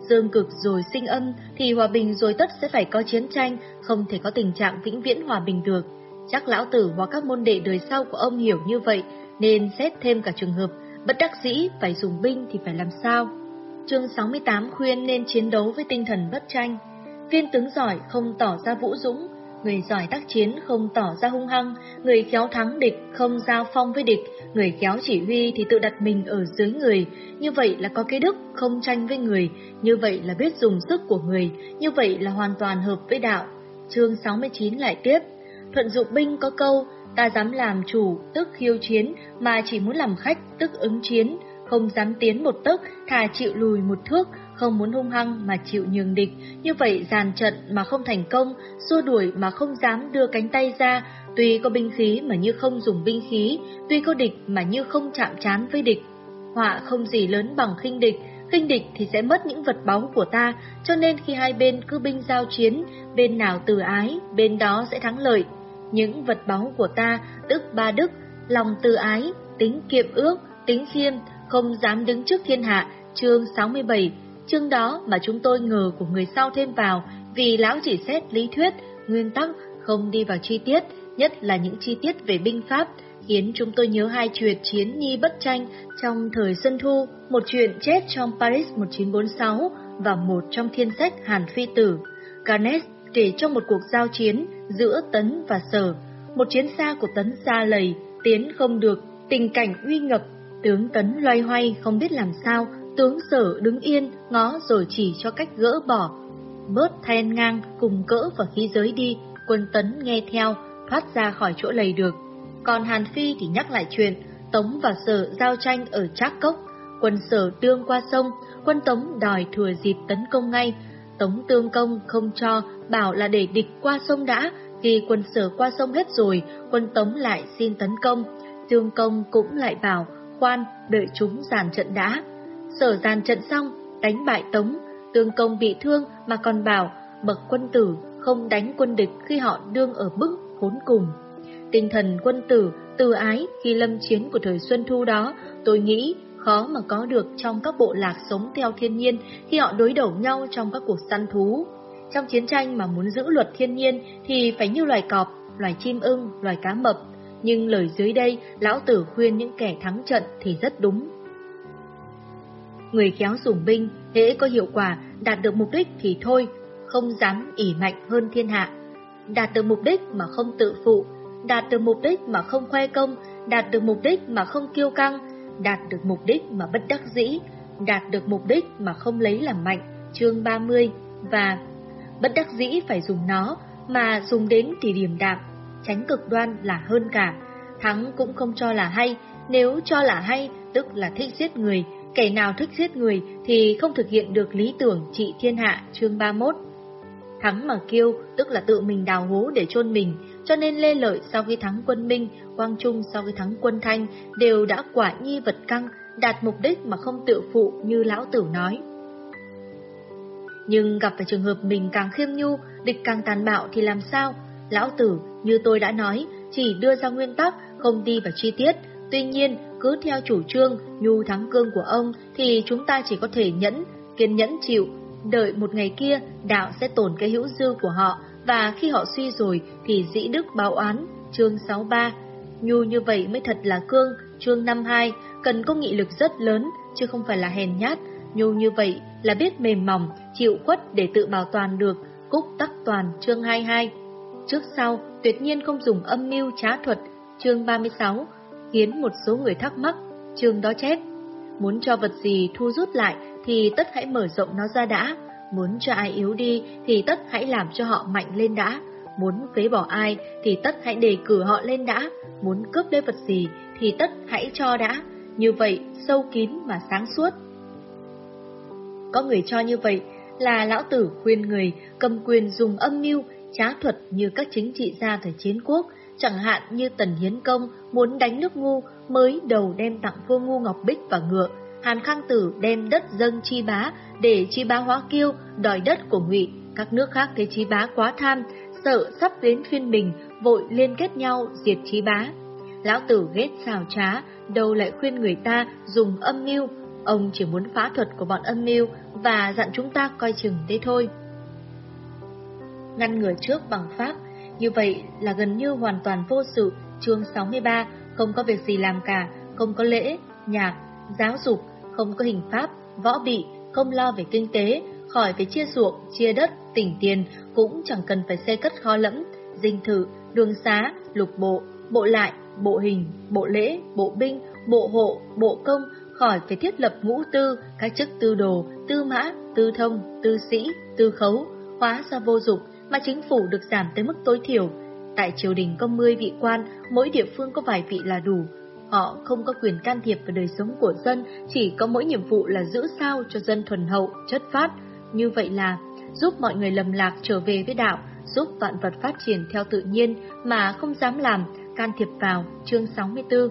dương cực rồi sinh âm thì hòa bình rồi tất sẽ phải có chiến tranh, không thể có tình trạng vĩnh viễn hòa bình được. Chắc lão tử hoặc các môn đệ đời sau của ông hiểu như vậy, nên xét thêm cả trường hợp bất đắc dĩ phải dùng binh thì phải làm sao. Chương sáu mươi tám khuyên nên chiến đấu với tinh thần bất tranh. Viên tướng giỏi không tỏ ra vũ dũng, người giỏi tác chiến không tỏ ra hung hăng, người khéo thắng địch không giao phong với địch, người khéo chỉ huy thì tự đặt mình ở dưới người, như vậy là có cái đức không tranh với người, như vậy là biết dùng sức của người, như vậy là hoàn toàn hợp với đạo. Chương sáu mươi chín lại tiếp, thuận dụng binh có câu, ta dám làm chủ tức khiêu chiến, mà chỉ muốn làm khách tức ứng chiến, không dám tiến một tấc thà chịu lùi một thước, không muốn hung hăng mà chịu nhường địch, như vậy dàn trận mà không thành công, xua đuổi mà không dám đưa cánh tay ra, tuy có binh khí mà như không dùng binh khí, tuy có địch mà như không chạm trán với địch. Họa không gì lớn bằng khinh địch, khinh địch thì sẽ mất những vật báu của ta, cho nên khi hai bên cứ binh giao chiến, bên nào từ ái, bên đó sẽ thắng lợi. Những vật báu của ta, tức ba đức, lòng từ ái, tính kiệm ước, tính khiêm, không dám đứng trước thiên hạ. Chương sáu mươi bảy, chương đó mà chúng tôi ngờ của người sau thêm vào, vì lão chỉ xét lý thuyết, nguyên tắc, không đi vào chi tiết, nhất là những chi tiết về binh pháp, khiến chúng tôi nhớ hai chuyện chiến nhi bất tranh trong thời Xuân Thu, một chuyện chết trong Paris một nghìn chín trăm bốn mươi sáu và một trong thiên sách Hàn Phi Tử. Garnet kể trong một cuộc giao chiến giữa Tấn và Sở, một chiến xa của Tấn xa lầy, tiến không được, tình cảnh uy ngập, tướng Tấn loay hoay không biết làm sao, tướng Sở đứng yên ngó rồi chỉ cho cách gỡ bỏ, bớt then ngang cùng cỡ và khí giới đi, quân Tấn nghe theo, thoát ra khỏi chỗ lầy được. Còn Hàn Phi thì nhắc lại chuyện Tống và Sở giao tranh ở Trác Cốc, quân Sở tương qua sông, quân Tống đòi thừa dịp tấn công ngay, Tống tương công không cho, bảo là để địch qua sông đã, khi quân Sở qua sông hết rồi, quân Tống lại xin tấn công, tương công cũng lại bảo khoan, đợi chúng dàn trận đã. Sở dàn trận xong, đánh bại Tống, tương công bị thương mà còn bảo bậc quân tử không đánh quân địch khi họ đương ở bức khốn cùng. Tinh thần quân tử, từ ái khi lâm chiến của thời Xuân Thu đó, tôi nghĩ khó mà có được trong các bộ lạc sống theo thiên nhiên khi họ đối đầu nhau trong các cuộc săn thú. Trong chiến tranh mà muốn giữ luật thiên nhiên thì phải như loài cọp, loài chim ưng, loài cá mập. Nhưng lời dưới đây, lão tử khuyên những kẻ thắng trận thì rất đúng. Người khéo dùng binh, hễ có hiệu quả, đạt được mục đích thì thôi, không dám ỷ mạnh hơn thiên hạ. Đạt được mục đích mà không tự phụ, đạt được mục đích mà không khoe công, đạt được mục đích mà không kiêu căng, đạt được mục đích mà bất đắc dĩ, đạt được mục đích mà không lấy làm mạnh. Chương ba mươi. Và bất đắc dĩ phải dùng nó, mà dùng đến thì điềm đạm, tránh cực đoan là hơn cả. Thắng cũng không cho là hay, nếu cho là hay tức là thích giết người, kẻ nào thích giết người thì không thực hiện được lý tưởng trị thiên hạ. Chương ba mươi mốt. Thắng mà kiêu tức là tự mình đào hố để chôn mình, cho nên Lê Lợi sau khi thắng quân Minh, Quang Trung sau khi thắng quân Thanh đều đã quả nhi vật căng, đạt mục đích mà không tự phụ như lão tử nói. Nhưng gặp phải trường hợp mình càng khiêm nhu, địch càng tàn bạo thì làm sao? Lão tử, như tôi đã nói, chỉ đưa ra nguyên tắc, không đi vào chi tiết. Tuy nhiên, cứ theo chủ trương nhu thắng cương của ông thì chúng ta chỉ có thể nhẫn, kiên nhẫn chịu, đợi một ngày kia đạo sẽ tổn cái hữu dư của họ, và khi họ suy rồi thì dĩ đức báo oán. Chương sáu mươi ba. Nhu như vậy mới thật là cương. Chương năm mươi hai. Cần có nghị lực rất lớn, chứ không phải là hèn nhát. Nhu như vậy là biết mềm mỏng, chịu khuất để tự bảo toàn được. Cúc tắc toàn. Chương hai mươi hai. Trước sau tuyệt nhiên không dùng âm mưu trá thuật. Chương ba mươi sáu. Khiến một số người thắc mắc. Chương đó chép: muốn cho vật gì thu rút lại thì tất hãy mở rộng nó ra đã. Muốn cho ai yếu đi thì tất hãy làm cho họ mạnh lên đã. Muốn phế bỏ ai thì tất hãy đề cử họ lên đã. Muốn cướp lấy vật gì thì tất hãy cho đã. Như vậy sâu kín mà sáng suốt. Có người cho như vậy là lão tử khuyên người cầm quyền dùng âm mưu trá thuật như các chính trị gia thời chiến quốc, chẳng hạn như Tần Hiến Công muốn đánh nước Ngu mới đầu đem tặng vua Ngu ngọc bích và ngựa. Hàn Khang Tử đem đất dâng Chi Bá để Chi Bá hóa kiêu đòi đất của Ngụy. Các nước khác thấy Chi Bá quá tham, sợ sắp đến phiên mình, vội liên kết nhau diệt Chi Bá. Lão tử ghét xảo trá, đâu lại khuyên người ta dùng âm mưu. Ông chỉ muốn phá thuật của bọn âm mưu và dặn chúng ta coi chừng thế thôi. Ngăn ngừa trước bằng pháp, như vậy là gần như hoàn toàn vô sự. Chương sáu mươi ba, không có việc gì làm cả, không có lễ, nhạc, giáo dục, không có hình pháp, võ bị, không lo về kinh tế, khỏi phải chia ruộng, chia đất, tỉnh tiền, cũng chẳng cần phải xây cất kho lẫm, dinh thự, đường xá, lục bộ, bộ lại, bộ hình, bộ lễ, bộ binh, bộ hộ, bộ công, khỏi phải thiết lập ngũ tư, các chức tư đồ, tư mã, tư thông, tư sĩ, tư khấu, hóa ra vô dụng, mà chính phủ được giảm tới mức tối thiểu. Tại triều đình có mười vị quan, mỗi địa phương có vài vị là đủ. Họ không có quyền can thiệp vào đời sống của dân, chỉ có mỗi nhiệm vụ là giữ sao cho dân thuần hậu, chất phát. Như vậy là giúp mọi người lầm lạc trở về với đạo, giúp vạn vật phát triển theo tự nhiên mà không dám làm, can thiệp vào. Chương sáu mươi tư.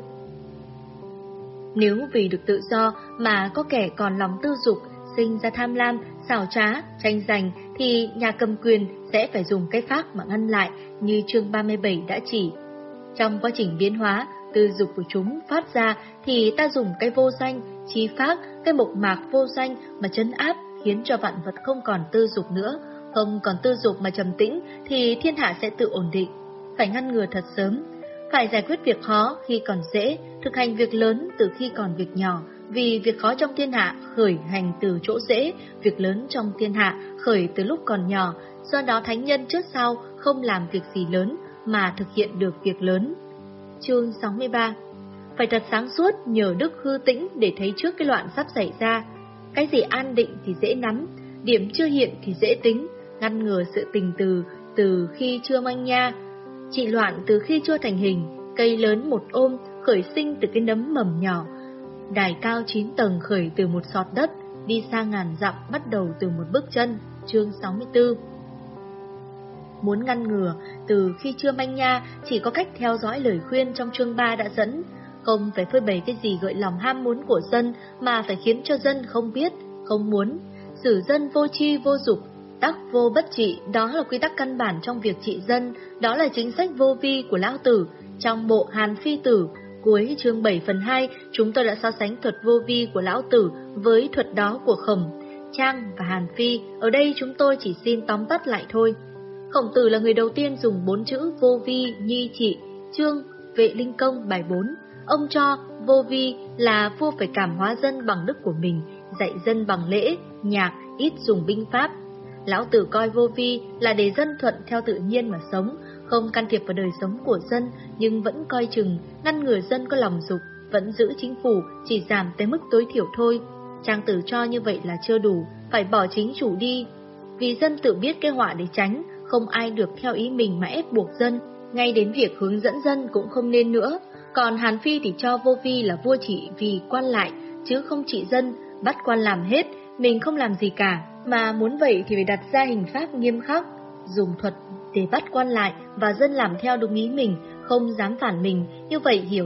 Nếu vì được tự do mà có kẻ còn lòng tư dục, sinh ra tham lam, xảo trá, tranh giành, thì nhà cầm quyền sẽ phải dùng cái phác mà ngăn lại, như chương ba mươi bảy đã chỉ. Trong quá trình biến hóa, tư dục của chúng phát ra thì ta dùng cái vô danh, trí phác, cái mộc mạc vô danh mà trấn áp, khiến cho vạn vật không còn tư dục nữa. Không còn tư dục mà trầm tĩnh thì thiên hạ sẽ tự ổn định. Phải ngăn ngừa thật sớm, phải giải quyết việc khó khi còn dễ, thực hành việc lớn từ khi còn việc nhỏ. Vì việc khó trong thiên hạ khởi hành từ chỗ dễ, việc lớn trong thiên hạ khởi từ lúc còn nhỏ. Do đó thánh nhân trước sau không làm việc gì lớn mà thực hiện được việc lớn. Chương sáu mươi ba. Phải thật sáng suốt, nhờ đức hư tĩnh để thấy trước cái loạn sắp xảy ra. Cái gì an định thì dễ nắm, điểm chưa hiện thì dễ tính, ngăn ngừa sự tình từ từ khi chưa manh nha, trị loạn từ khi chưa thành hình. Cây lớn một ôm khởi sinh từ cái nấm mầm nhỏ, đài cao chín tầng khởi từ một sọt đất, đi xa ngàn dặm bắt đầu từ một bước chân. Chương sáu mươi tư. Muốn ngăn ngừa từ khi chưa manh nha, chỉ có cách theo dõi lời khuyên trong chương ba đã dẫn. Không phải phơi bày cái gì gợi lòng ham muốn của dân, mà phải khiến cho dân không biết, không muốn. Xử dân vô tri vô dục, tắc vô bất trị, đó là quy tắc căn bản trong việc trị dân, đó là chính sách vô vi của Lão Tử. Trong bộ Hàn Phi Tử, cuối chương bảy phần hai, chúng tôi đã so sánh thuật vô vi của Lão Tử với thuật đó của Khổng, Trang và Hàn Phi. Ở đây chúng tôi chỉ xin tóm tắt lại thôi. Khổng Tử là người đầu tiên dùng bốn chữ vô vi, nhi trị, chương, vệ linh công bài bốn. Ông cho vô vi là vua phải cảm hóa dân bằng đức của mình, dạy dân bằng lễ, nhạc, ít dùng binh pháp. Lão Tử coi vô vi là để dân thuận theo tự nhiên mà sống, không can thiệp vào đời sống của dân, nhưng vẫn coi chừng, ngăn ngừa dân có lòng dục, vẫn giữ chính phủ, chỉ giảm tới mức tối thiểu thôi. Trang Tử cho như vậy là chưa đủ, phải bỏ chính chủ đi. Vì dân tự biết cái họa để tránh, không ai được theo ý mình mà ép buộc dân, ngay đến việc hướng dẫn dân cũng không nên nữa. Còn Hàn Phi thì cho vô vi là vua chỉ vì quan lại, chứ không trị dân, bắt quan làm hết, mình không làm gì cả, mà muốn vậy thì phải đặt ra hình pháp nghiêm khắc, dùng thuật để bắt quan lại và dân làm theo đúng ý mình, không dám phản mình, như vậy hiểu